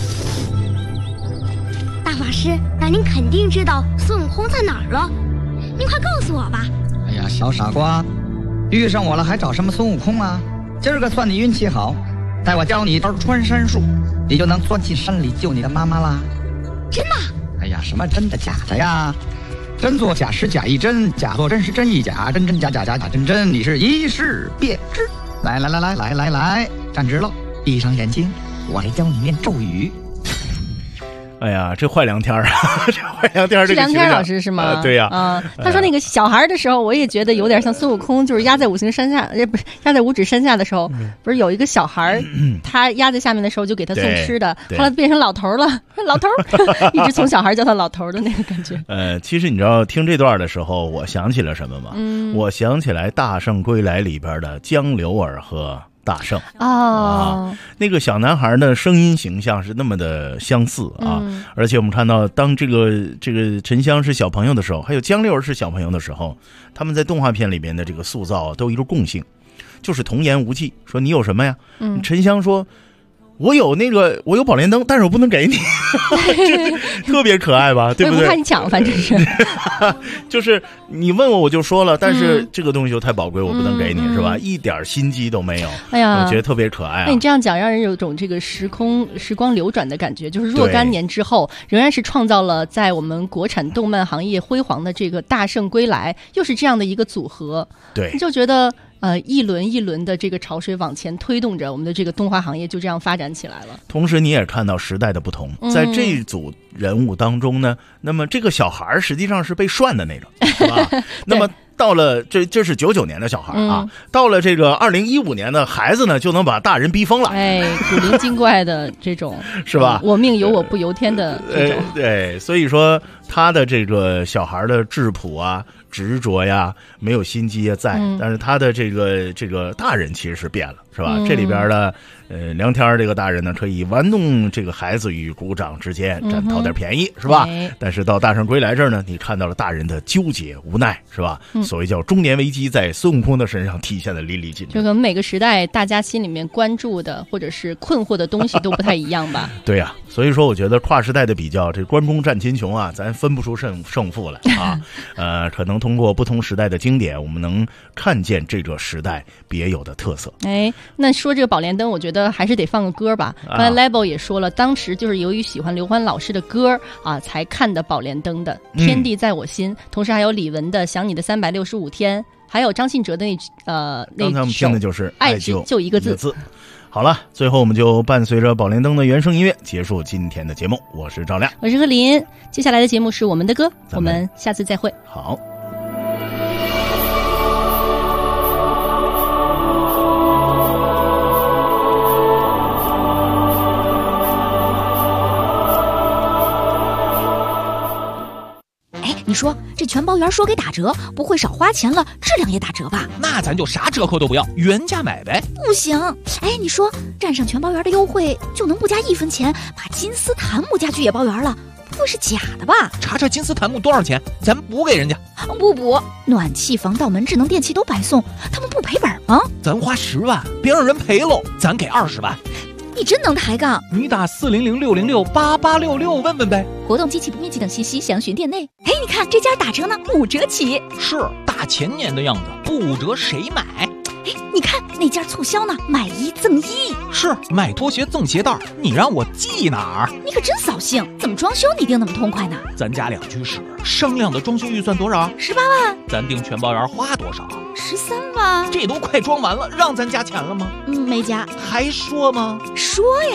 大法师，那您肯定知道孙悟空在哪儿了，您快告诉我吧。 哎呀，小傻瓜，遇上我了还找什么孙悟空啊？今儿个算你运气好，待我教你一招穿山术，你就能钻进山里救你的妈妈啦。 真的？ 哎呀，什么真的假的呀？真作假时假亦真，假作真时真亦假，真真假假假假真真，你是一试便知。来，站直了，闭上眼睛，我来教你念咒语。 哎呀，这坏梁天啊！这坏梁天， 是梁天老师是吗？ 对呀。 他说那个小孩的时候，我也觉得有点像孙悟空，就是压在五行山下，不是压在五指山下的时候，不是有一个小孩，他压在下面的时候就给他送吃的，后来变成老头了，老头一直从小孩叫他老头的那个感觉。 其实你知道听这段的时候，我想起了什么吗？我想起来《大圣归来》里边的江流儿和大圣那个小男孩的声音形象是那么的相似啊，而且我们看到当这个沉香是小朋友的时候，还有江流儿是小朋友的时候，他们在动画片里面的这个塑造都有一个共性，就是童言无忌。说你有什么呀？沉香说我有宝莲灯，但是我不能给你特别可爱吧，对不对？ 我也不怕你抢，反正是就是你问我就说了，但是这个东西就太宝贵，我不能给你，是吧？一点心机都没有。 哎呀， 我觉得特别可爱。 那你这样讲，让人有种这个时光流转的感觉，就是若干年之后，仍然是创造了在我们国产动漫行业辉煌的这个大圣归来，又是这样的一个组合。 对， 你就觉得一轮一轮的这个潮水往前推动着我们的这个动画行业就这样发展起来了。同时你也看到时代的不同，在这一组人物当中呢，那么这个小孩实际上是被涮的那种，是吧？那么到了这是99年的小孩啊，到了这个2015年的孩子呢，就能把大人逼疯了。 古灵精怪的这种是吧？ 我命由我不由天的这种。 对，所以说他的这个小孩的质朴啊、执着呀，没有心机在，但是他的这个大人其实是变了，是吧？这里边的梁天这个大人呢，可以玩弄这个孩子与股长之间讨点便宜，是吧？但是到大圣归来这儿呢，你看到了大人的纠结无奈，是吧？所谓叫中年危机，在孙悟空的身上体现的淋漓尽致。 就可能每个时代大家心里面关注的或者是困惑的东西都不太一样吧？ 对呀，所以说我觉得跨时代的比较，这关公战秦琼啊，咱分不出胜负来啊。可能通过不同时代的经典，我们能看见这个时代别有的特色。 那说这个宝莲灯，我觉得还是得放个歌吧。刚才 Label 也说了，当时就是由于喜欢刘欢老师的歌啊，才看的宝莲灯的《天地在我心》，同时还有李玟的《想你的365天》，还有张信哲的刚才我们听的就是爱就一个字。 好了，最后我们就伴随着宝莲灯的原声音乐结束今天的节目。我是赵亮， 我是贺林，接下来的节目是我们的歌，我们下次再会。 好。 你说这全包圆说给打折，不会少花钱了，质量也打折吧？ 那咱就啥折扣都不要，原价买呗。 不行，你说占上全包圆的优惠，就能不加1分钱把金丝檀木家具也包圆了？不会是假的吧？ 查金丝檀木多少钱，咱补给人家。 不补，暖气、防盗门、智能电器都白送，他们不赔本吗？ 咱花10万，别让人赔喽，咱给20万。 你真能抬杠！ 你打400-606-8866问问呗。 活动机器不面积等信息详询店内。你看这家打折呢，5折起。 是大前年的样子，不5折谁买？ 你看那家促销呢，买1赠1。 是买拖鞋赠鞋带，你让我记哪儿？ 你可真扫兴，怎么装修你定那么痛快呢？ 咱家2居室，商量的装修预算多少 ？18万。 咱订全包圆花多少 ？13万。 这都快装完了，让咱加钱了吗？ 没加。 还说吗？ 说呀，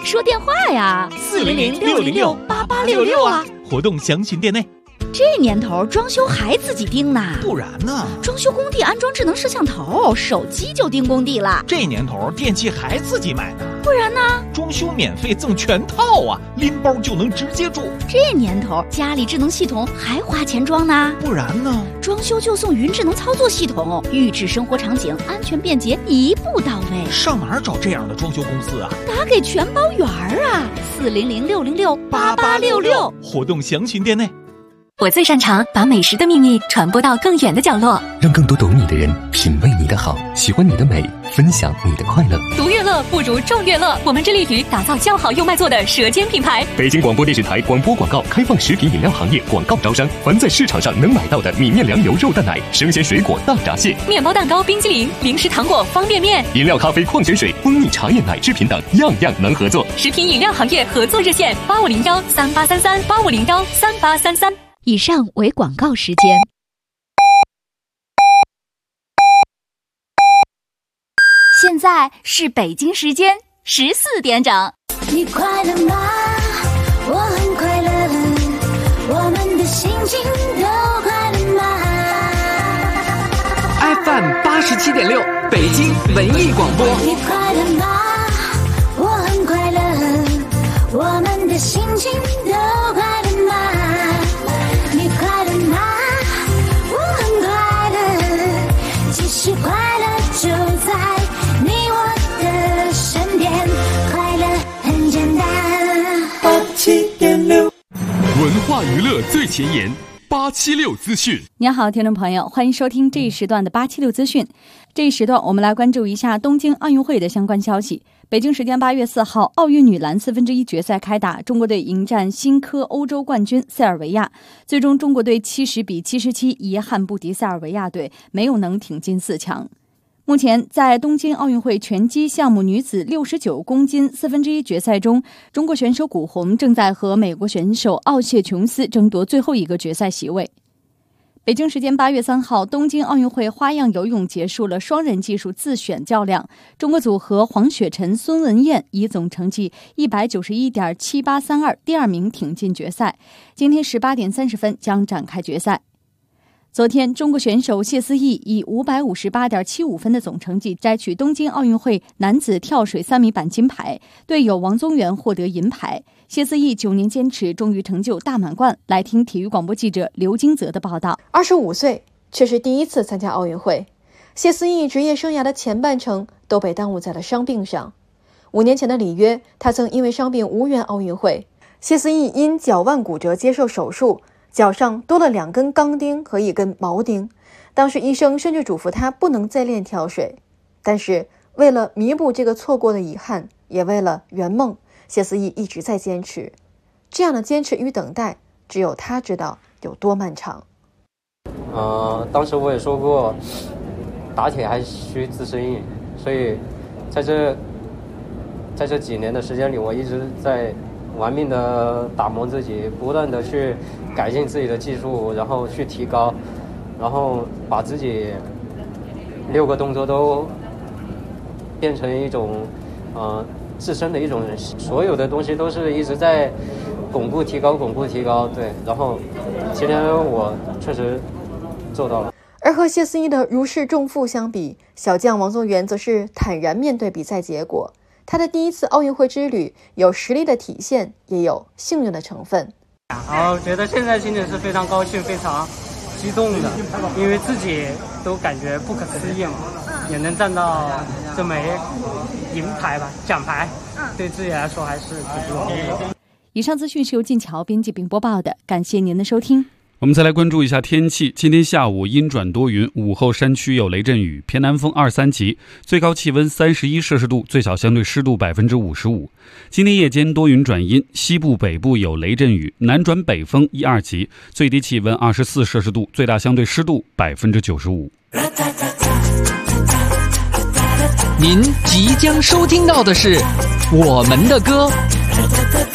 说电话呀 ，400-606-8866啊！活动详询店内。 这年头装修还自己盯呢？ 不然呢？ 装修工地安装智能摄像头，手机就盯工地了。 这年头电器还自己买呢？ 不然呢？ 装修免费赠全套啊，拎包就能直接住。 这年头家里智能系统还花钱装呢？ 不然呢？ 装修就送云智能操作系统，预制生活场景，安全便捷，一步到位。 上哪儿找这样的装修公司啊？ 打给全包园啊，400-606-8866。 活动详询店内。 我最擅长把美食的秘密传播到更远的角落， 让更多懂你的人品味你的好，喜欢你的美，分享你的快乐。 独乐乐不如众乐乐，我们致力于打造较好又卖座的舌尖品牌。 北京广播电视台广播广告开放食品饮料行业广告招商，凡在市场上能买到的米面粮油肉蛋奶、生鲜水果大闸蟹、 面包蛋糕、冰激凌、零食糖果、方便面、 饮料咖啡、矿泉水、蜂蜜茶叶奶制品等，样样能合作。 食品饮料行业合作热线8501-3833-8501-3833。 以上为广告时间。 现在是北京时间14点整。 你快乐吗？我很快乐，我们的心情都快乐吗 ？FM 87.6，北京文艺广播。 你快乐吗？我很快乐，我们的心情都快乐吗？你快乐吗？我很快乐，其实快乐就在你我的身边，快乐很简单。 87.6，文化娱乐最前沿，876资讯。 您好，听众朋友，欢迎收听这一时段的876资讯。这一时段，我们来关注一下东京奥运会的相关消息。北京时间8月4号，奥运女篮1/4决赛开打，中国队迎战新科欧洲冠军塞尔维亚。最终，中国队70-77遗憾不敌塞尔维亚队，没有能挺进4强。目前，在东京奥运会拳击项目女子69公斤1/4决赛中，中国选手古红正在和美国选手奥谢琼斯争夺最后一个决赛席位。北京时间8月3号，东京奥运会花样游泳结束了双人技术自选较量，中国组合黄雪晨、孙文燕以总成绩191.7832第二名挺进决赛。今天18点30分将展开决赛。昨天，中国选手谢思义以558.75分的总成绩摘取东京奥运会男子跳水3米板金牌，队友王宗源获得银牌。谢思义9年坚持，终于成就大满贯。来听体育广播记者刘金泽的报道。 25岁，却是第一次参加奥运会。谢思义职业生涯的前半程都被耽误在了伤病上。5年前的里约，他曾因为伤病无缘奥运会。谢思义因脚腕骨折接受手术，脚上多了2根钢钉和1根铆钉，当时医生甚至嘱咐他不能再练跳水。但是为了弥补这个错过的遗憾，也为了圆梦，谢思义一直在坚持。这样的坚持与等待，只有他知道有多漫长。 当时我也说过，打铁还需自身硬，所以在这几年的时间里，我一直在玩命的打磨自己，不断的去改进自己的技术，然后去提高，然后把自己6个动作都变成一种自身的一种，所有的东西都是一直在巩固提高，对，然后今天我确实做到了。 而和谢思义的如释重负相比，小将王宗源则是坦然面对比赛结果。他的第一次奥运会之旅有实力的体现，也有幸运的成分。 我觉得现在心情是非常高兴、非常激动的，因为自己都感觉不可思议嘛，也能占到这枚银牌吧，奖牌，对自己来说还是挺不容易的。 以上资讯是由静桥编辑并播报的，感谢您的收听。 我们再来关注一下天气。今天下午阴转多云，午后山区有雷阵雨，偏南风2、3级，最高气温31摄氏度，最小相对湿度55%。今天夜间多云转阴，西部北部有雷阵雨，南转北风1、2级，最低气温24摄氏度，最大相对湿度95%。 您即将收听到的是我们的歌。